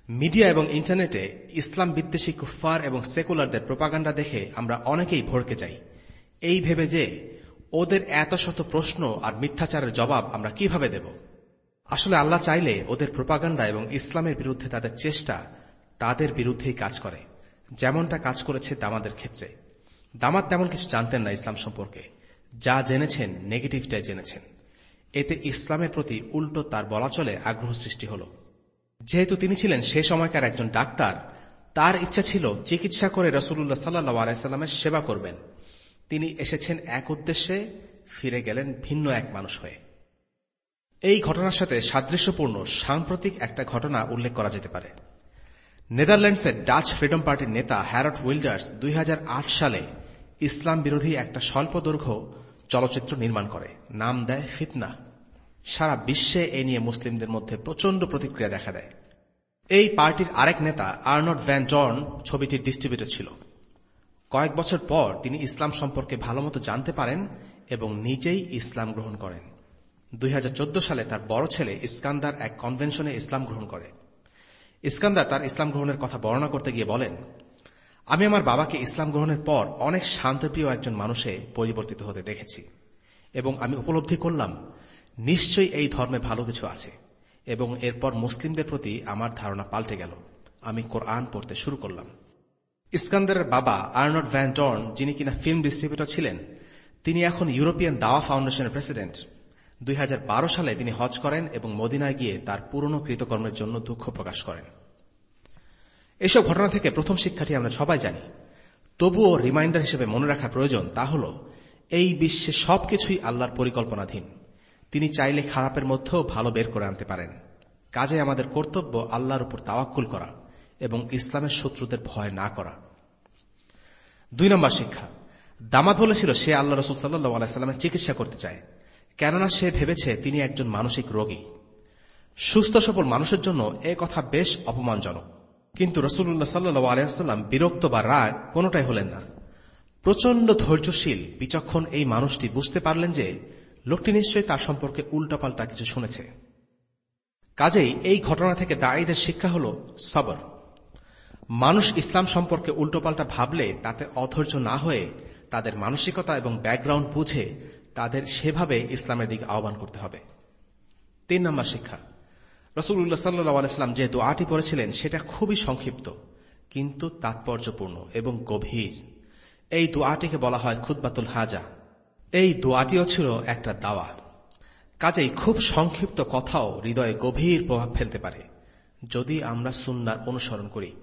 মিডিয়া এবং ইন্টারনেটে ইসলাম বিদ্বেষী কুফফার এবং সেকুলারদের প্রোপাগান্ডা দেখে আমরা অনেকেই ভড়কে যাই, এই ভেবে যে ওদের এত শত প্রশ্ন আর মিথ্যাচারের জবাব আমরা কিভাবে দেব। আসলে আল্লাহ চাইলে ওদের প্রোপাগান্ডা এবং ইসলামের বিরুদ্ধে তাদের চেষ্টা তাদের বিরুদ্ধেই কাজ করে, যেমনটা কাজ করেছে দামাদের ক্ষেত্রে। দামাদ তেমন কিছু জানতেন না ইসলাম সম্পর্কে, যা জেনেছেন নেগেটিভটাই জেনেছেন। এতে ইসলামের প্রতি উল্টো তার বলা চলে আগ্রহ সৃষ্টি হল। যেহেতু তিনি ছিলেন সে সময়কার একজন ডাক্তার, তার ইচ্ছা ছিল চিকিৎসা করে রাসূলুল্লাহ সাল্লাল্লাহু আলাইহি সাল্লামের সেবা করবেন। তিনি এসেছেন এক উদ্দেশ্যে, ফিরে গেলেন ভিন্ন এক মানুষ হয়ে। এই ঘটনার সাথে সাদৃশ্যপূর্ণ সাম্প্রতিক একটা ঘটনা উল্লেখ করা যেতে পারে। নেদারল্যান্ডসের ডাচ ফ্রিডম পার্টির নেতা হ্যারল্ড উইল্ডার্স দুই হাজার আট সালে ইসলাম বিরোধী একটা স্বল্পদৈর্ঘ্য চলচ্চিত্র নির্মাণ করে, নাম দেয় ফিতনা। সারা বিশ্বে এ নিয়ে মুসলিমদের মধ্যে প্রচন্ড প্রতিক্রিয়া দেখা দেয়। এই পার্টির আরেক নেতা আর্নল্ড ভ্যান ডর্ন ছবিটির ডিস্ট্রিবিউটর ছিল। কয়েক বছর পর তিনি ইসলাম সম্পর্কে ভালোমতো জানতে পারেন এবং নিজেই ইসলাম গ্রহণ করেন। দুই হাজার চোদ্দ সালে তার বড় ছেলে ইস্কান্দার এক কনভেনশনে ইসলাম গ্রহণ করে। ইস্কান্দার তার ইসলাম গ্রহণের কথা বর্ণনা করতে গিয়ে বলেন, আমি আমার বাবাকে ইসলাম গ্রহণের পর অনেক শান্তপ্রিয় একজন মানুষে পরিবর্তিত হতে দেখেছি এবং আমি উপলব্ধি করলাম নিশ্চয়ই এই ধর্মে ভালো কিছু আছে, এবং এরপর মুসলিমদের প্রতি আমার ধারণা পাল্টে গেল। আমি কোরআন পড়তে শুরু করলাম। ইস্কান্দারের বাবা আর্নল্ড ভ্যান ডর্ন, যিনি কিনা ফিল্ম ডিস্ট্রিবিউটর ছিলেন, তিনি এখন ইউরোপিয়ান দাওয়া ফাউন্ডেশনের প্রেসিডেন্ট। দুই হাজার বারো সালে তিনি হজ করেন এবং মদিনায় গিয়ে তার পুরনো কৃতকর্মের জন্য দুঃখ প্রকাশ করেন। এসব ঘটনা থেকে প্রথম শিক্ষাটি আমরা সবাই জানি, তবুও রিমাইন্ডার হিসেবে মনে রাখা প্রয়োজন। তা হল, এই বিশ্বে সবকিছুই আল্লাহর পরিকল্পনাধীন। তিনি চাইলে খারাপের মধ্যেও ভালো বের করে আনতে পারেন। কাজে আমাদের কর্তব্য আল্লাহর উপর তাওয়াক্কুল করা এবং ইসলামের শত্রুদের ভয় না করা। দুই নম্বর শিক্ষা, দামাদ বলেছিল সে আল্লাহ রাসূল সাল্লাল্লাহু আলাইহি সাল্লামের চিকিৎসা করতে চায়, কেননা সে ভেবেছে তিনি একজন মানসিক রোগী। সুস্থ সবল মানুষের জন্য এ কথা বেশ অপমানজনক। কিন্তু রাসূলুল্লাহ সাল্লাল্লাহু আলাইহি ওয়াসাল্লাম বিরক্ত বা রাগ কোনোটাই হলেন না। প্রচন্ড ধৈর্যশীল বিচক্ষণ এই মানুষটি বুঝতে পারলেন যে লোকটি নিশ্চয়ই তার সম্পর্কে উল্টাপাল্টা কিছু শুনেছে। কাজেই এই ঘটনা থেকে দাঈদের শিক্ষা হল সবর। মানুষ ইসলাম সম্পর্কে উল্টোপাল্টা ভাবলে তাতে অধৈর্য না হয়ে তাদের মানসিকতা এবং ব্যাকগ্রাউন্ড বুঝে তাদের সেভাবে ইসলামের দিকে আহ্বান করতে হবে। তিন নম্বর শিক্ষা, রাসূলুল্লাহ সাল্লাল্লাহু আলাইহি ওয়াসাল্লাম যে দোয়াটি পড়েছিলেন সেটা খুবই সংক্ষিপ্ত কিন্তু তাৎপর্যপূর্ণ এবং গভীর। এই দোয়াটিকে বলা হয় খুতবাতুল হাজা। এই দোয়াটিও ছিল একটা দাওয়া। কাজেই খুব সংক্ষিপ্ত কথাও হৃদয়ে গভীর প্রভাব ফেলতে পারে যদি আমরা সুন্নাহর অনুসরণ করি।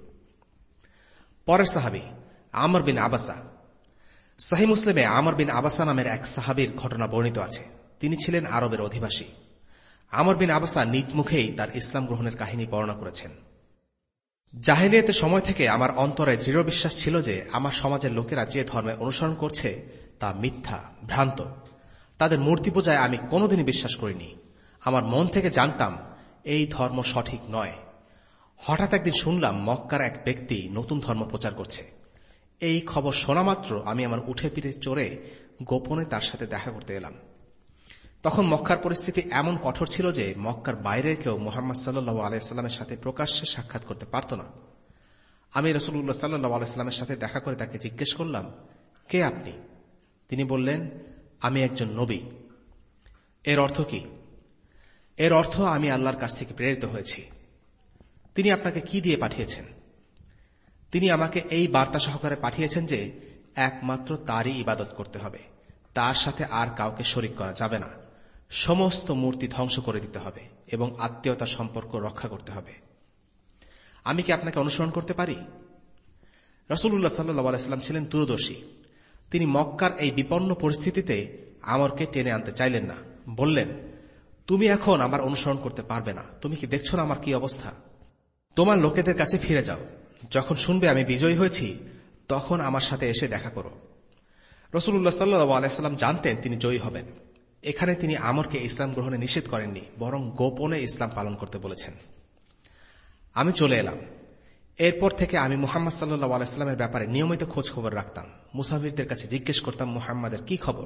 পরের সাহাবী আমর বিন আবাসা। সহিহ মুসলিমে আমর বিন আবাসা নামের এক সাহাবীর ঘটনা বর্ণিত আছে। তিনি ছিলেন আরবের অধিবাসী। আমর বিন আবাসা নিজ মুখেই তার ইসলাম গ্রহণের কাহিনী বর্ণনা করেছেন। জাহেলিয়াতের সময় থেকে আমার অন্তরে দৃঢ় বিশ্বাস ছিল যে আমার সমাজের লোকেরা যে ধর্মের অনুসরণ করছে তা মিথ্যা, ভ্রান্ত। তাদের মূর্তি পূজায় আমি কোনোদিনই বিশ্বাস করিনি। আমার মন থেকে জানতাম এই ধর্ম সঠিক নয়। হঠাৎ একদিন শুনলাম মক্কার এক ব্যক্তি নতুন ধর্ম প্রচার করছে। এই খবর শোনা মাত্র আমি আমার উঠে পিঠে চড়ে গোপনে তার সাথে দেখা করতে এলাম। তখন মক্কার পরিস্থিতি এমন কঠোর ছিল যে মক্কার বাইরের কেউ মুহাম্মদ সাল্লাল্লাহু আলাইহি ওয়াসাল্লামের সাথে প্রকাশ্যে সাক্ষাৎ করতে পারত না। আমি রাসূলুল্লাহ সাল্লাল্লাহু আলাইহি ওয়াসাল্লামের সাথে দেখা করে তাকে জিজ্ঞেস করলাম, কে আপনি? তিনি বললেন, আমি একজন নবী। এর অর্থ কি? এর অর্থ আমি আল্লাহর কাছ থেকে প্রেরিত হয়েছি। তিনি আপনাকে কি দিয়ে পাঠিয়েছেন? তিনি আমাকে এই বার্তা সহকারে পাঠিয়েছেন যে একমাত্র তারই ইবাদত করতে হবে, তার সাথে আর কাউকে শরীক করা যাবে না, সমস্ত মূর্তি ধ্বংস করে দিতে হবে এবং আত্মীয়তার সম্পর্ক রক্ষা করতে হবে। আমি কি আপনাকে অনুসরণ করতে পারি? রাসূলুল্লাহ সাল্লাল্লাহু আলাইহি ওয়াসাল্লাম ছিলেন দূরদর্শী। তিনি মক্কার এই বিপন্ন পরিস্থিতিতে আমরকে টেনে আনতে চাইলেন না। বললেন, তুমি এখন আমার অনুসরণ করতে পারবে না। তুমি কি দেখছো না আমার কি অবস্থা? তোমার লোকেদের কাছে ফিরে যাও। যখন শুনবে আমি বিজয়ী হয়েছি তখন আমার সাথে এসে দেখা করো। রাসূলুল্লাহ সাল্লাল্লাহু আলাইহি ওয়াসাল্লাম জানতেন তিনি জয়ী হবেন। এখানে তিনি আমরকে ইসলাম গ্রহণে নিষেধ করেননি, বরং গোপনে ইসলাম পালন করতে বলেছেন। আমি চলে এলাম। এরপর থেকে আমি মুহাম্মদ সাল্লাল্লাহু আলাইহি ওয়াসাল্লামের ব্যাপারে নিয়মিত খোঁজ খবর রাখতাম। মুসাফিরদের কাছে জিজ্ঞেস করতাম মুহাম্মাদের কি খবর।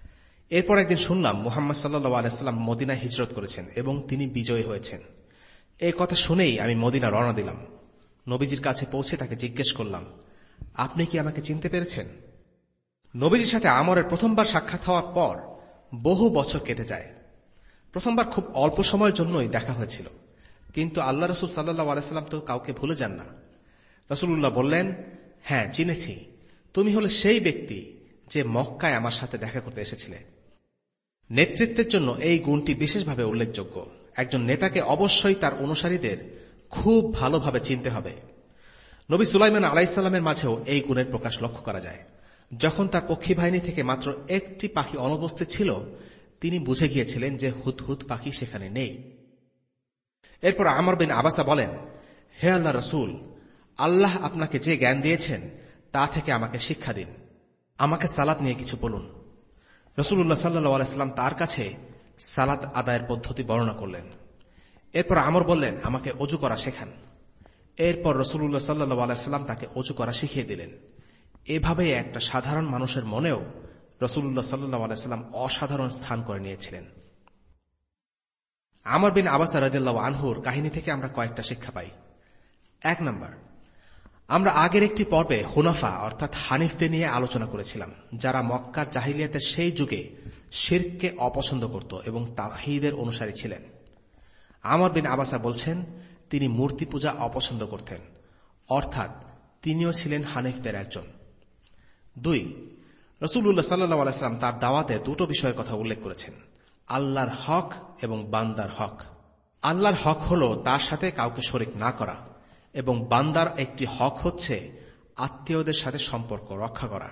এরপর একদিন শুনলাম মুহাম্মদ সাল্লাল্লাহু আলাইহি ওয়াসাল্লাম মদিনায় হিজরত করেছেন এবং তিনি বিজয়ী হয়েছেন। এই কথা শুনেই আমি মদিনা রওনা দিলাম। নবীজির কাছে পৌঁছে তাকে জিজ্ঞেস করলাম, আপনি কি আমাকে চিনতে পেরেছেন? নবীজির সাথে আমরের প্রথমবার সাক্ষাৎ হওয়ার পর বহু বছর কেটে যায়। প্রথমবার খুব অল্প সময়ের জন্যই দেখা হয়েছিল, কিন্তু আল্লাহ রসুল সাল্লাল্লাহু আলাইহি ওয়াসাল্লাম তো কাউকে ভুলে যান না। রাসূলুল্লাহ বললেন, হ্যাঁ চিনেছি, তুমি হলে সেই ব্যক্তি যে মক্কায় আমার সাথে দেখা করতে এসেছিলে। নেতৃত্বের জন্য এই গুণটি বিশেষভাবে উল্লেখযোগ্য। একজন নেতাকে অবশ্যই তার অনুসারীদের খুব ভালোভাবে চিনতে হবে। নবী সুলাইমান আলাইহিস সালামের মাঝেও এই গুণের প্রকাশ লক্ষ্য করা যায়। যখন তার পক্ষী বাহিনী থেকে মাত্র একটি পাখি অনুপস্থিত ছিল, তিনি বুঝে গিয়েছিলেন যে হুদহুদ পাখি সেখানে নেই। এরপর আমর বিন আবাসা বলেন, হে আল্লাহ রসুল, আল্লাহ আপনাকে যে জ্ঞান দিয়েছেন তা থেকে আমাকে শিক্ষা দিন, আমাকে সালাত নিয়ে কিছু বলুন। রাসূলুল্লাহ সাল্লাল্লাহু আলাইহি ওয়াসাল্লাম তার কাছে সালাত আদায়ের পদ্ধতি বর্ণনা করলেন। এরপর আমর বললেন, আমাকে ওযু করা শেখান। এরপর রাসূলুল্লাহ সাল্লাল্লাহু আলাইহি ওয়াসাল্লাম তাকে ওযু করা শিখিয়ে দিলেন। এভাবে একটা সাধারণ মানুষের মনেও রাসূলুল্লাহ সাল্লাল্লাহু আলাইহি ওয়াসাল্লাম অসাধারণ স্থান করে নিয়েছিলেন। আমর বিন আবাসা রাদিয়াল্লাহু আনহুর কাহিনী থেকে আমরা কয়েকটা শিক্ষা পাই। এক নম্বর, আমরা আগের একটি পর্বে হুনাফা অর্থাৎ হানিফদের নিয়ে আলোচনা করেছিলাম, যারা মক্কার জাহিলিয়াতের সেই যুগে শিরককে অপছন্দ করত এবং তাওহীদের অনুসারী ছিলেন। আমর বিন আবাসা বলছেন, তিনি মূর্তি পূজা অপছন্দ করতেন, অর্থাৎ তিনিও ছিলেন হানিফদের একজন। দুই, রাসূলুল্লাহ সাল্লাল্লাহু আলাইহি ওয়াসাল্লাম তার দাওয়াতে দুটো বিষয়ের কথা উল্লেখ করেছেন, আল্লাহর হক এবং বান্দার হক। আল্লাহর হক হল তার সাথে কাউকে শরীক না করা, এবং বান্দার একটি হক হচ্ছে আত্মীয়দের সাথে সম্পর্ক রক্ষা করা।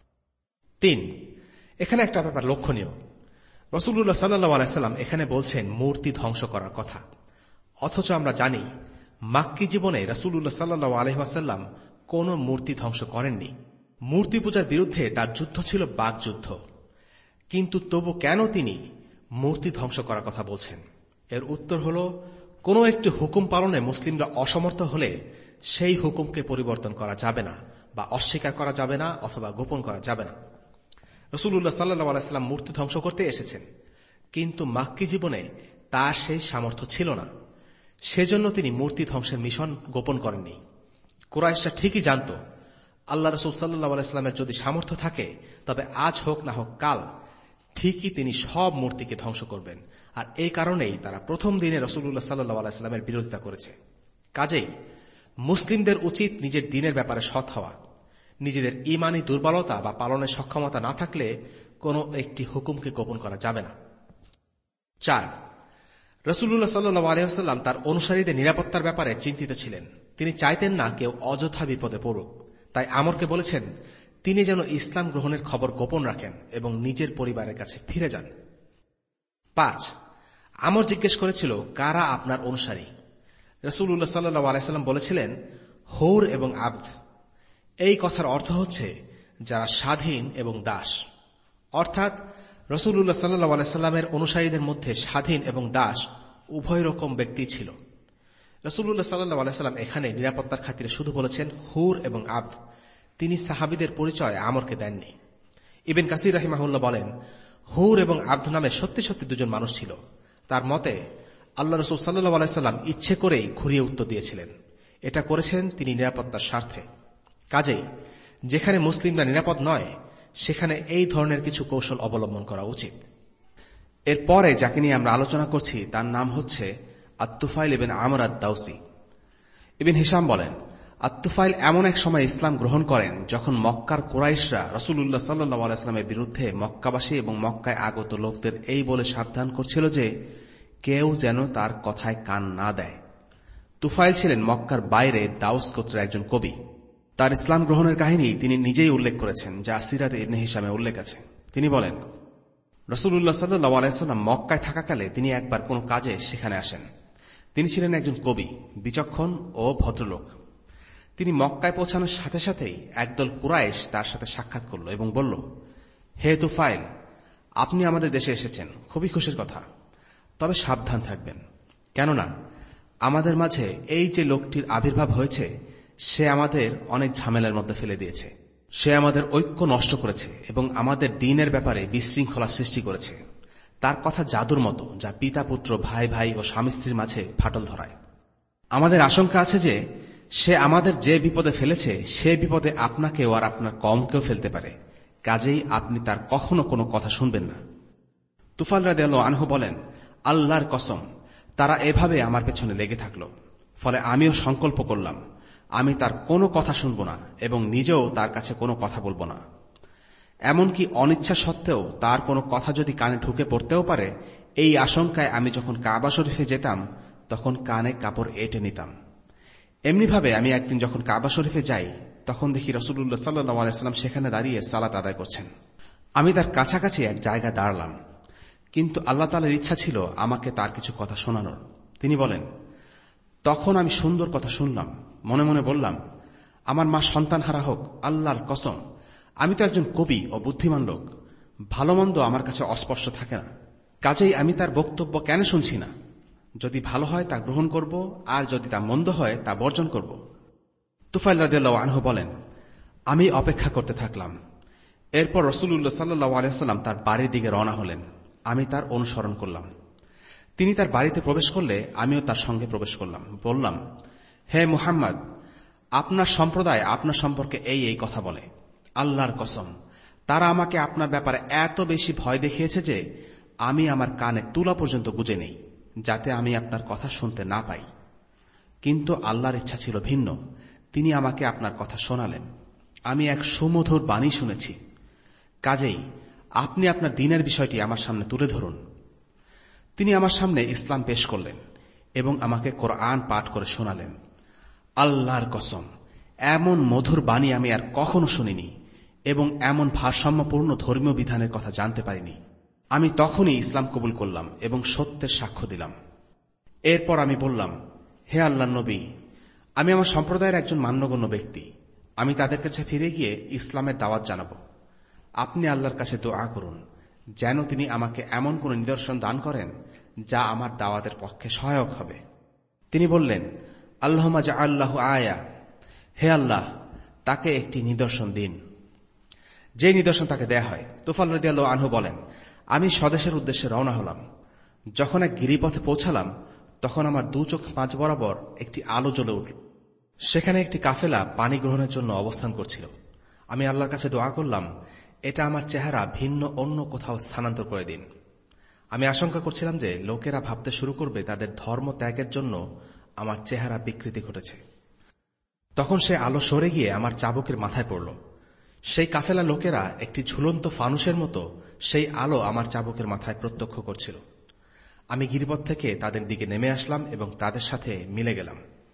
তিন, এখানে একটা ব্যাপার লক্ষণীয়, রাসূলুল্লাহ সাল্লাল্লাহু আলাইহি ওয়াসাল্লাম এখানে বলছেন মূর্তি ধ্বংস করার কথা, অথচ আমরা জানি মাক্কী জীবনে রাসূলুল্লাহ সাল্লাল্লাহু আলাইহি ওয়াসাল্লাম কোন মূর্তি ধ্বংস করেননি। মূর্তি পূজার বিরুদ্ধে তার যুদ্ধ ছিল বাকযুদ্ধ, কিন্তু তবু কেন তিনি মূর্তি ধ্বংস করার কথা বলছেন? এর উত্তর হল, কোন একটি হুকুম পালনে মুসলিমরা অসমর্থ হলে সেই হুকুমকে পরিবর্তন করা যাবে না, বা অস্বীকার করা যাবে না, অথবা গোপন করা যাবে না। রাসূলুল্লাহ সাল্লাল্লাহু আলাইহি ওয়াসাল্লাম মূর্তি ধ্বংস করতে এসেছেন, কিন্তু মাক্কী জীবনে তার সেই সামর্থ্য ছিল না, সেজন্য তিনি মূর্তি ধ্বংসের মিশন গোপন করেননি। কুরাইশরা ঠিকই জানত আল্লাহ রাসূল সাল্লাল্লাহু আলাইহি ওয়াসাল্লামের যদি সামর্থ্য থাকে, তবে আজ হোক না হোক কাল ঠিকই তিনি সব মূর্তিকে ধ্বংস করবেন, আর এই কারণেই তারা প্রথম দিনে রাসূলুল্লাহ সাল্লাল্লাহু আলাইহি ওয়াসাল্লামের বিরোধিতা করেছে। কাজেই মুসলিমদের উচিত নিজের দ্বীনের ব্যাপারে সৎ হওয়া। নিজেদের ঈমানী দুর্বলতা বা পালনের সক্ষমতা না থাকলে কোনো একটি হুকুমকে গোপন করা যাবে না। চার, রাসূলুল্লাহ সাল্লাল্লাহু আলাইহি ওয়াসাল্লাম তার অনুসারীদের নিরাপত্তার ব্যাপারে চিন্তিত ছিলেন। তিনি চাইতেন না কেউ অযথা বিপদে পড়ুক, তাই আমরকে বলেছেন তিনি যেন ইসলাম গ্রহণের খবর গোপন রাখেন এবং নিজের পরিবারের কাছে ফিরে যান। পাঁচ, আমর জিজ্ঞেস করেছিল, কারা আপনার অনুসারী? রাসূলুল্লাহ সাল্লাল্লাহু আলাইহি ওয়াসাল্লাম বলেছিলেন, হুর এবং আবদ। এই কথার অর্থ হচ্ছে যারা স্বাধীন এবং দাস, অর্থাৎ রাসূলুল্লাহ সাল্লাল্লাহু আলাইহি ওয়াসাল্লামের অনুসারীদের মধ্যে স্বাধীন এবং দাস উভয় রকম ব্যক্তি ছিল। রাসূলুল্লাহ সাল্লাল্লাহু আলাইহি ওয়াসাল্লাম এখানে নিরাপত্তার খাতিরে শুধু বলেছেন হুর এবং আবদ, তিনি সাহাবীদের পরিচয় আমরকে দেননি। ইবনে কাসির রাহিমাহুল্লাহ বলেন, হুর এবং আবদ নামে সত্যি সত্যি দুজন মানুষ ছিল। তার মতে আল্লাহ রাসূল সাল্লাল্লাহু আলাইহি ওয়াসাল্লাম ইচ্ছে করেই ঘুরিয়ে উত্তর দিয়েছিলেন। এটা করেছেন তিনি নিরাপত্তার স্বার্থে। কাজেই যেখানে মুসলিমরা নিরাপদ নয়, সেখানে এই ধরনের কিছু কৌশল অবলম্বন করা উচিত। এরপরে যাকে নিয়ে আমরা আলোচনা করছি তার নাম হচ্ছে আত-তুফাইল ইবনে আমর আদ-দাওসী। ইবনে হিশাম বলেন, আত-তুফাইল এমন এক সময় ইসলাম গ্রহণ করেন যখন মক্কার কুরাইশরা রাসূলুল্লাহ সাল্লাল্লাহু আলাইহি ওয়াসাল্লামের বিরুদ্ধে মক্কাবাসী এবং মক্কায় আগত লোকদের এই বলে সাবধান করছিল যে কেউ যেন তার কথায় কান না দেয়। তুফাইল ছিলেন মক্কার বাইরে দাউস গোত্রের একজন কবি। তার ইসলাম গ্রহণের কাহিনী তিনি নিজেই উল্লেখ করেছেন, যা সিরাতে ইবনে হিশামে উল্লেখ আছে। তিনি বলেন, রাসূলুল্লাহ সাল্লাল্লাহু আলাইহি ওয়াসাল্লাম মক্কায় থাকাকালে তিনি একবার কোন কাজে সেখানে আসেন। তিনি ছিলেন একজন কবি, বিচক্ষণ ও ভদ্রলোক। তিনি মক্কায় পৌঁছানোর সাথে সাথেই একদল কুরাইশ তার সাথে সাক্ষাৎ করল এবং বলল, হে তুফাইল, আপনি আমাদের দেশে এসেছেন, খুবই খুশির কথা, তবে সাবধান থাকবেন, কেননা আমাদের মাঝে এই যে লোকটির আবির্ভাব হয়েছে সে আমাদের অনেক ঝামেলার মধ্যে ফেলে দিয়েছে। সে আমাদের ঐক্য নষ্ট করেছে এবং আমাদের দ্বীনের ব্যাপারে বিশৃঙ্খলা সৃষ্টি করেছে। তার কথা জাদুর মতো, যা পিতা পুত্র, ভাই ভাই ও স্বামী স্ত্রীর মাঝে ফাটল ধরায়। আমাদের আশঙ্কা আছে যে সে আমাদের যে বিপদে ফেলেছে সে বিপদে আপনাকেও আর আপনার কওমকেও ফেলতে পারে, কাজেই আপনি তার কখনো কোনো কথা শুনবেন না। তুফাইল রাদিয়াল্লাহু আনহু বলেন, আল্লাহর কসম, তারা এভাবে আমার পেছনে লেগে থাকল। ফলে আমিও সংকল্প করলাম আমি তার কোনো কথা শুনব না এবং নিজেও তার কাছে কোনো কথা বলবো না। এমনকি অনিচ্ছা সত্ত্বেও তার কোনো কথা যদি কানে ঢুকে পড়তেও পারে, এই আশঙ্কায় আমি যখন কাবা শরীফে যেতাম তখন কানে কাপড় এঁটে নিতাম। এমনিভাবে আমি একদিন যখন কাবা শরীফে যাই তখন দেখি রাসূলুল্লাহ সাল্লাল্লাহু আলাইহি ওয়াসাল্লাম সেখানে দাঁড়িয়ে সালাত আদায় করছেন। আমি তার কাছাকাছি এক জায়গায় দাঁড়ালাম, কিন্তু আল্লাহ তাআলার ইচ্ছা ছিল আমাকে তার কিছু কথা শোনানোর। তিনি বলেন, তখন আমি সুন্দর কথা শুনলাম, মনে মনে বললাম, আমার মা সন্তানহারা হোক, আল্লাহর কসম, আমি তো একজন কবি ও বুদ্ধিমান লোক, ভালো মন্দ আমার কাছে অস্পষ্ট থাকে না, কাজেই আমি তার বক্তব্য কেন শুনছি না? যদি ভালো হয় তা গ্রহণ করব, আর যদি তা মন্দ হয় তা বর্জন করব। তুফাইল রাদিয়াল্লাহু আনহু বলেন, আমি অপেক্ষা করতে থাকলাম। এরপর রাসূলুল্লাহ সাল্লাল্লাহু আলাইহি ওয়াসাল্লাম তার বাড়ির দিকে রওনা হলেন। আমি তার অনুসরণ করলাম। তিনি তার বাড়িতে প্রবেশ করলে আমিও তার সঙ্গে প্রবেশ করলাম। বললাম, হে মুহাম্মদ, আপনার সম্প্রদায় আপনার সম্পর্কে এই এই কথা বলে। আল্লাহর কসম, তারা আমাকে আপনার ব্যাপারে এত বেশি ভয় দেখিয়েছে যে আমি আমার কানে তুলা পর্যন্ত গুজে নেই, যাতে আমি আপনার কথা শুনতে না পাই। কিন্তু আল্লাহর ইচ্ছা ছিল ভিন্ন। তিনি আমাকে আপনার কথা শোনালেন। আমি এক সুমধুর বাণী শুনেছি। কাজেই আপনি আপনার দ্বীনের বিষয়টি আমার সামনে তুলে ধরুন। তিনি আমার সামনে ইসলাম পেশ করলেন এবং আমাকে কোরআন পাঠ করে শোনালেন। আল্লাহর কসম, এমন মধুর বাণী আমি আর কখনো শুনিনি এবং এমন ভারসাম্যপূর্ণ ধর্মীয় বিধানের কথা জানতে পারিনি। আমি তখনই ইসলাম কবুল করলাম এবং সত্যের সাক্ষ্য দিলাম। এরপর আমি বললাম, হে আল্লাহর নবী, আমি আমার সম্প্রদায়ের একজন মান্যগণ্য ব্যক্তি। আমি তাদের কাছে ফিরে গিয়ে ইসলামের দাওয়াত জানাব। আপনি আল্লাহর কাছে দোয়া করুন যেন তিনি আমাকে এমন কোন নিদর্শন দান করেন যা আমার দাওয়াতের পক্ষে সহায়ক হবে। তিনি বললেন, আল্লাহুম্মা জাআল্লাহু আয়া, হে আল্লাহ, তাকে একটি নিদর্শন দিন। যে নিদর্শন তাকে দেয়া হয়। তুফাইল রাদিয়াল্লাহু আনহু বলেন, আমি স্বদেশের উদ্দেশ্যে রওনা হলাম। যখন এক গিরিপথে পৌঁছালাম তখন আমার দু চোখ মাঝ বরাবর একটি আলো জ্বলে উঠল। সেখানে একটি কাফেলা পানি গ্রহণের জন্য অবস্থান করছিল। আমি আল্লাহর কাছে দোয়া করলাম, এটা আমার চেহারা ভিন্ন অন্য কোথাও স্থানান্তর করে দিন। আমি আশঙ্কা করছিলাম যে লোকেরা ভাবতে শুরু করবে তাদের ধর্ম ত্যাগের জন্য আমার চেহারা বিকৃতি ঘটেছে। তখন সে আলো সরে গিয়ে আমার চাবুকের মাথায় পড়ল। সেই কাফেলা লোকেরা একটি ঝুলন্ত ফানুসের মতো সেই আলো আমার চাবুকের মাথায় প্রত্যক্ষ করছিল। আমি গিরিপথ থেকে তাদের দিকে নেমে আসলাম এবং তাদের সাথে মিলে গেলাম।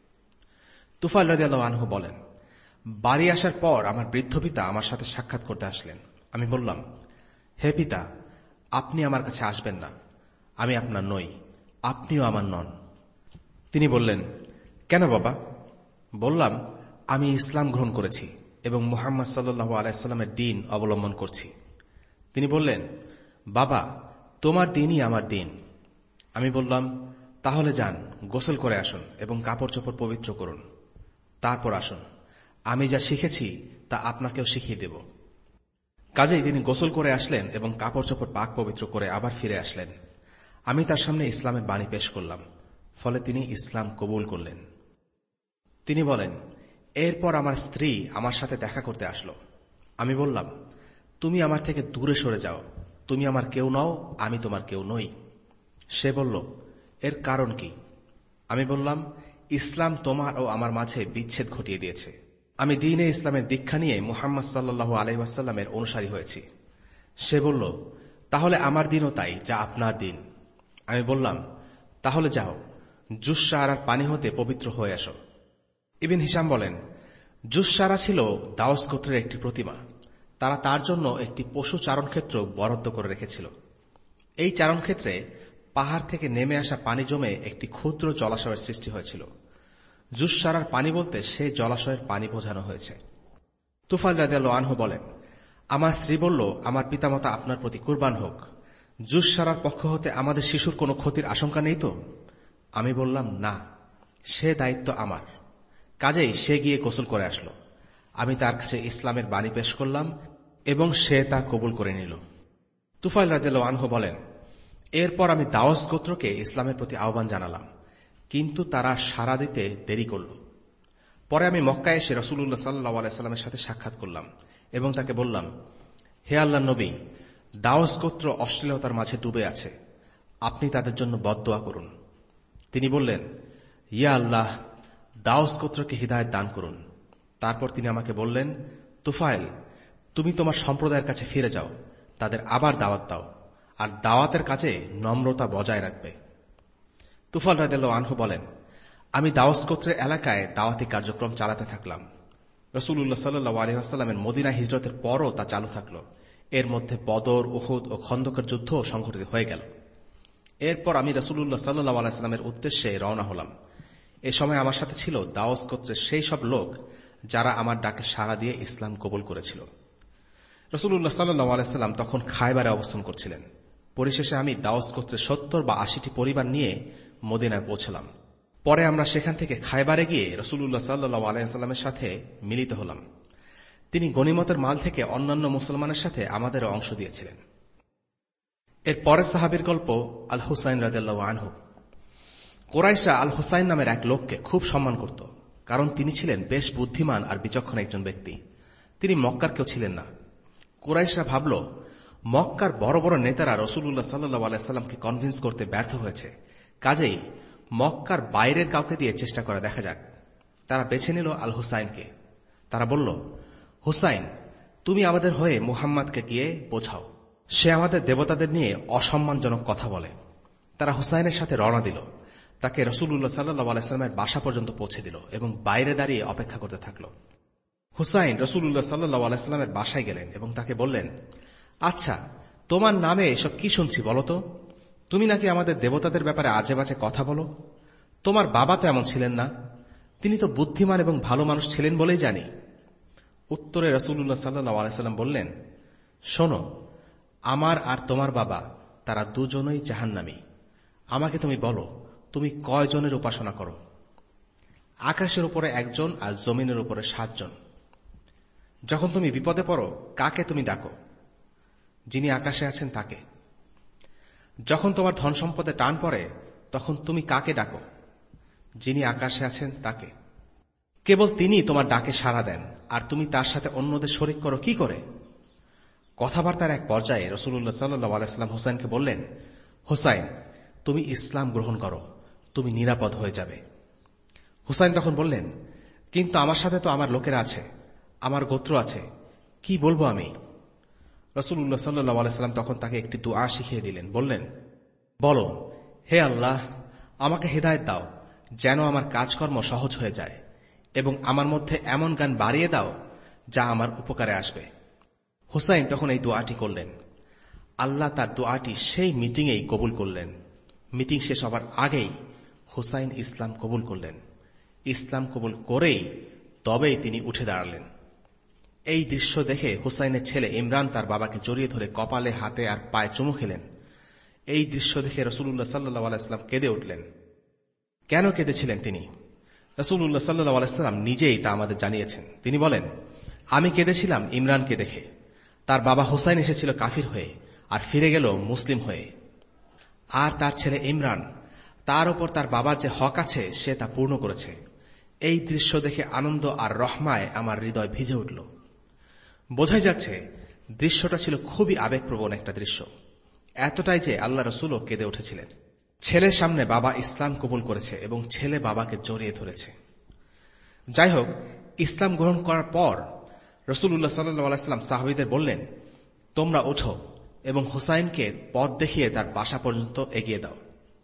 তুফাইল রাদিয়াল্লাহু আনহু বলেন, বাড়ি আসার পর আমার বৃদ্ধ পিতা আমার সাথে সাক্ষাৎ করতে আসলেন। আমি বললাম, হে পিতা, আপনি আমার কাছে আসবেন না। আমি আপনার নই, আপনিও আমার নন। তিনি বললেন, কেন বাবা? বললাম, আমি ইসলাম গ্রহণ করেছি এবং মুহাম্মদ সাল্লাল্লাহু আলাইহি সাল্লামের দ্বীন অবলম্বন করছি। তিনি বললেন, বাবা, তোমার দ্বীনই আমার দ্বীন। আমি বললাম, তাহলে যান, গোসল করে আসুন এবং কাপড় চোপড় পবিত্র করুন, তারপর আসুন, আমি যা শিখেছি তা আপনাকেও শিখিয়ে দেব। কাজেই তিনি গোসল করে আসলেন এবং কাপড় চোপড় পাক পবিত্র করে আবার ফিরে আসলেন। আমি তার সামনে ইসলামের বাণী পেশ করলাম, ফলে তিনি ইসলাম কবুল করলেন। তিনি বলেন, এরপর আমার স্ত্রী আমার সাথে দেখা করতে আসলো। আমি বললাম, তুমি আমার থেকে দূরে সরে যাও, তুমি আমার কেউ নও, আমি তোমার কেউ নই। সে বলল, এর কারণ কি? আমি বললাম, ইসলাম তোমার ও আমার মাঝে বিচ্ছেদ ঘটিয়ে দিয়েছে। আমি দ্বীনে ইসলামের দীক্ষা নিয়ে মুহাম্মদ সাল্লাল্লাহু আলাইহি ওয়াসাল্লামের অনুসারী হয়েছি। সে বলল, তাহলে আমার দ্বীনও তাই যা আপনার দ্বীন। আমি বললাম, তাহলে যাও, জুসসারার পানি হতে পবিত্র হয়ে আসো। ইবন হিশাম বলেন, জুসসারা ছিল দাউস গোত্রের একটি প্রতিমা। তারা তার জন্য একটি পশু চারণক্ষেত্র বরাদ্দ করে রেখেছিল। এই চারণক্ষেত্রে পাহাড় থেকে নেমে আসা পানি জমে একটি ক্ষুদ্র জলাশয়ের সৃষ্টি হয়েছিল। জুসসারার পানি বলতে সেই জলাশয়ের পানি বোঝানো হয়েছে। তুফাইল রাদিয়াল্লাহু আনহু বলেন, আমার স্ত্রী বলল, আমার পিতামাতা আপনার প্রতি কুরবান হোক, জুসসারার পক্ষ হতে আমাদের শিশুর কোনো ক্ষতির আশঙ্কা নেই তো? আমি বললাম, না, সে দায়িত্ব আমার। কাজেই সে গিয়ে গোসল করে আসলো। আমি তার কাছে ইসলামের বাণী পেশ করলাম এবং সে তা কবুল করে নিল। তুফাইল রাদিয়াল্লাহু আনহু বলেন, এরপর আমি দাউস গোত্রকে ইসলামের প্রতি আহ্বান জানালাম। কিন্তু তারা সাড়া দিতে দেরি করল। পরে আমি মক্কায় এসে রাসূলুল্লাহ সাল্লাল্লাহু আলাইহি সাল্লামের সাথে সাক্ষাৎ করলাম এবং তাকে বললাম, হে আল্লাহর নবী, দাউস গোত্র অশ্লীলতার মাঝে ডুবে আছে, আপনি তাদের জন্য বদদোয়া করুন। তিনি বললেন, ইয়া আল্লাহ, দাউস গোত্রকে হিদায়াত দান করুন। তারপর তিনি আমাকে বললেন, তুফাইল, তুমি তোমার সম্প্রদায়ের কাছে ফিরে যাও, তাদের আবার দাওয়াত দাও, আর দাওয়াতের কাজে নম্রতা বজায় রাখবে। তুফাইল রাদিয়াল্লাহু আনহু বলেন, আমি দাউস গোত্রের এলাকায় দাওয়াতি কার্যক্রম চালাতে থাকলাম। রাসূলুল্লাহ সাল্লাল্লাহু আলাইহি ওয়াসাল্লামের মদিনা হিজরতের পরও তা চালু থাকল। এর মধ্যে বদর, উহুদ ও খন্দকের যুদ্ধ সংঘটিত হয়ে গেল। এরপর আমি রাসূলুল্লাহ সাল্লাল্লাহু আলাইহি ওয়াসাল্লামের উদ্দেশ্যে রওনা হলাম। এ সময় আমার সাথে ছিল দাউস গোত্রের সেই সব লোক যারা আমার ডাকে সাড়া দিয়ে ইসলাম কবুল করেছিল। রাসূলুল্লাহ সাল্লাল্লাহু আলাইহি ওয়াসাল্লাম তখন খায়বারে অবস্থান করছিলেন। পরিশেষে আমি দাউস গোত্রের সত্তর বা আশিটি পরিবার নিয়ে মদিনায় পৌঁছলাম। পরে আমরা সেখান থেকে খায়বারে গিয়ে রাসূলুল্লাহ সাল্লাল্লাহু আলাইহি ওয়াসাল্লামের সাথে মিলিত হলাম। তিনি গনিমতের মাল থেকে অন্যান্য মুসলমানের সাথে আমাদেরও অংশ দিয়েছিলেন। এর পরের সাহাবীর গল্প আল হুসাইন রাদিয়াল্লাহু আনহু। কুরাইশরা আল হুসাইন নামের এক লোককে খুব সম্মান করত, কারণ তিনি ছিলেন বেশ বুদ্ধিমান আর বিচক্ষণ একজন ব্যক্তি। তিনি মক্কার কেউ ছিলেন না। কুরাইশরা ভাবল, মক্কার বড় বড় নেতারা রাসূলুল্লাহ সাল্লাল্লাহু আলাইহি ওয়াসাল্লামকে কনভিন্স করতে ব্যর্থ হয়েছে, কাজেই মক্কার বাইরের কাউকে দিয়ে চেষ্টা করে দেখা যাক। তারা বেছে নিল আল হুসাইনকে। তারা বলল, হুসাইন, তুমি আমাদের হয়ে মুহাম্মাদকে গিয়ে বোঝাও, সে আমাদের দেবতাদের নিয়ে অসম্মানজনক কথা বলে। তারা হুসাইনের সাথে রওনা দিল, তাকে রাসূলুল্লাহ সাল্লাল্লাহু আলাইহি ওয়াসাল্লামের বাসা পর্যন্ত পৌঁছে দিল এবং বাইরে দাঁড়িয়ে অপেক্ষা করতে থাকল। হুসাইন রাসূলুল্লাহ সাল্লাল্লাহু আলাইহি ওয়াসাল্লামের বাসায় গেলেন এবং তাকে বললেন, আচ্ছা, তোমার নামে এসব কি শুনছি বলো তো? তুমি নাকি আমাদের দেবতাদের ব্যাপারে আজে বাজে কথা বলো। তোমার বাবা তো এমন ছিলেন না, তিনি তো বুদ্ধিমান এবং ভালো মানুষ ছিলেন বলেই জানি। উত্তরে রাসূলুল্লাহ সাল্লাল্লাহু আলাইহি ওয়াসাল্লাম বললেন, শোনো, আমার আর তোমার বাবা তারা দুজনেই জাহান্নামী। আমাকে তুমি বলো, তুমি কয়জনের উপাসনা করো? আকাশের উপরে একজন আর জমিনের উপরে সাতজন। যখন তুমি বিপদে পড়ো, কাকে তুমি ডাকো? যিনি আকাশে আছেন তাকে। যখন তোমার ধন সম্পদে টান পড়ে, তখন তুমি কাকে ডাকো? যিনি আকাশে আছেন তাকে। কেবল তিনি তোমার ডাকে সাড়া দেন, আর তুমি তার সাথে অন্যদের শরীক করো কি করে? কথাবার্তার এক পর্যায়ে রাসূলুল্লাহ সাল্লাল্লাহু আলাইহি ওয়াসাল্লাম হুসাইনকে বললেন, হুসাইন, তুমি ইসলাম গ্রহণ করো, তুমি নিরাপদ হয়ে যাবে। হুসাইন তখন বললেন, কিন্তু আমার সাথে তো আমার লোকেরা আছে, আমার গোত্র আছে, কি বলবো আমি? রাসূলুল্লাহ সাল্লাল্লাহু আলাইহি ওয়াসাল্লাম তখন তাকে একটি দুআ শিখিয়ে দিলেন। বললেন, বলো, হে আল্লাহ, আমাকে হেদায়েত দাও যেন আমার কাজকর্ম সহজ হয়ে যায়, এবং আমার মধ্যে এমন জ্ঞান বাড়িয়ে দাও যা আমার উপকারে আসবে। হুসাইন তখন এই দোয়াটি করলেন। আল্লাহ তার দোয়াটি সেই মিটিংয়েই কবুল করলেন। মিটিং শেষ হবার আগেই হুসাইন ইসলাম কবুল করলেন। ইসলাম কবুল করেই তবেই তিনি উঠে দাঁড়ালেন। এই দৃশ্য দেখে হুসাইনের ছেলে ইমরান তার বাবাকে জড়িয়ে ধরে কপালে, হাতে আর পায়ে চুমু খেলেন। এই দৃশ্য দেখে রাসূলুল্লাহ সাল্লাল্লাহু আলাইহি ওয়াসাল্লাম কেঁদে উঠলেন। কেন কেঁদেছিলেন তিনি? রাসূলুল্লাহ সাল্লাল্লাহু আলাইহি ওয়াসাল্লাম নিজেই তা আমাদের জানিয়েছেন। তিনি বলেন, আমি কেঁদেছিলাম ইমরানকে দেখে। তার বাবা হুসাইন এসেছিল কাফির হয়ে আর ফিরে গেল মুসলিম হয়ে। আর তার ছেলে ইমরান, তার উপর তার বাবার যে হক আছে সে তা পূর্ণ করেছে। এই দৃশ্য দেখে আনন্দ আর রহমায় আমার হৃদয় ভিজে উঠল। বোঝাই যাচ্ছে দৃশ্যটা ছিল খুবই আবেগপ্রবণ একটা দৃশ্য, এতটাই যে আল্লাহ রাসূলও কেঁদে উঠেছিলেন। ছেলের সামনে বাবা ইসলাম কবুল করেছে এবং ছেলে বাবাকে জড়িয়ে ধরেছে। যাই হোক, ইসলাম গ্রহণ করার পর রাসূলুল্লাহ সাল্লাল্লাহু আলাইহি ওয়াসাল্লাম সাহাবীদের বললেন, তোমরা ওঠো এবং হুসাইনকে পথ দেখিয়ে তার বাসা পর্যন্ত এগিয়ে দাও।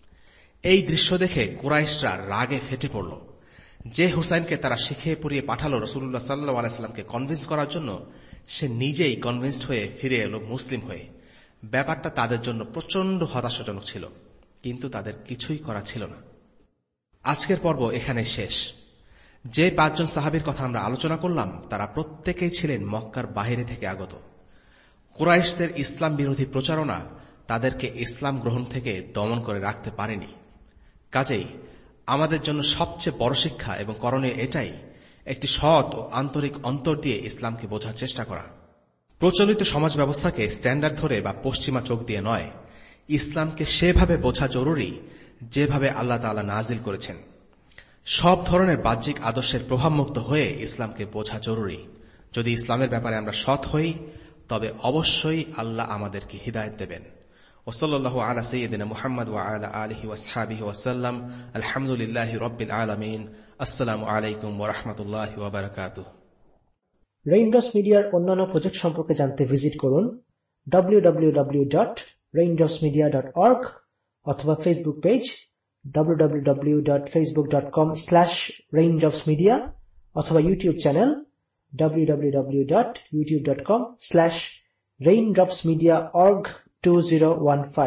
এই দৃশ্য দেখে কুরাইশরা রাগে ফেটে পড়ল। যে হুসাইনকে তারা শিখিয়ে পড়িয়ে পাঠালো রাসূলুল্লাহ সাল্লাল্লাহু আলাইহি ওয়াসাল্লামকে কনভিন্স করার জন্য, সে নিজেই কনভিন্সড হয়ে ফিরে এলো মুসলিম হয়ে। ব্যাপারটা তাদের জন্য প্রচন্ড হতাশাজনক ছিল, কিন্তু তাদের কিছুই করা ছিল না। আজকের পর্ব এখানে শেষ। যে পাঁচজন সাহাবীর কথা আমরা আলোচনা করলাম, তারা প্রত্যেকেই ছিলেন মক্কার বাহিরে থেকে আগত। কুরাইশদের ইসলাম বিরোধী প্রচারণা তাদেরকে ইসলাম গ্রহণ থেকে দমন করে রাখতে পারেনি। কাজেই আমাদের জন্য সবচেয়ে বড় শিক্ষা এবং করণীয় এটাই, একটি সৎ ও আন্তরিক অন্তর দিয়ে ইসলামকে বোঝার চেষ্টা করা। প্রচলিত সমাজ ব্যবস্থাকে স্ট্যান্ডার্ড ধরে বা পশ্চিমা চোখ দিয়ে নয়, ইসলামকে সেভাবে বোঝা জরুরি যেভাবে আল্লাহ তাআলা নাজিল করেছেন। সব ধরনের বাহ্যিক আদর্শের প্রভাবমুক্ত হয়ে ইসলামকে বোঝা জরুরি। যদি ইসলামের ব্যাপারে আমরা সৎ হই তবে অবশ্যই আল্লাহ আমাদেরকে হিদায়াত দেবেন। ওয়াসাল্লাল্লাহু আলা সাইয়্যিদিনা মুহাম্মদ ওয়া আলা আলিহি ওয়া আসহাবিহি ওয়া সাল্লাম। আলহামদুলিল্লাহি রাব্বিল আলামিন। আসসালামু আলাইকুম ওয়া রাহমাতুল্লাহি ওয়া বারাকাতুহু। রেইনড্রপস মিডিয়ার অন্যান্য প্রজেক্ট সম্পর্কে জানতে ভিজিট করুন W W W dot Raindrops Media dot org অথবা Facebook page W W W dot Facebook dot com slash Raindrops Media অথবা YouTube channel W W W dot YouTube dot com slash Raindrops Media org two zero one five.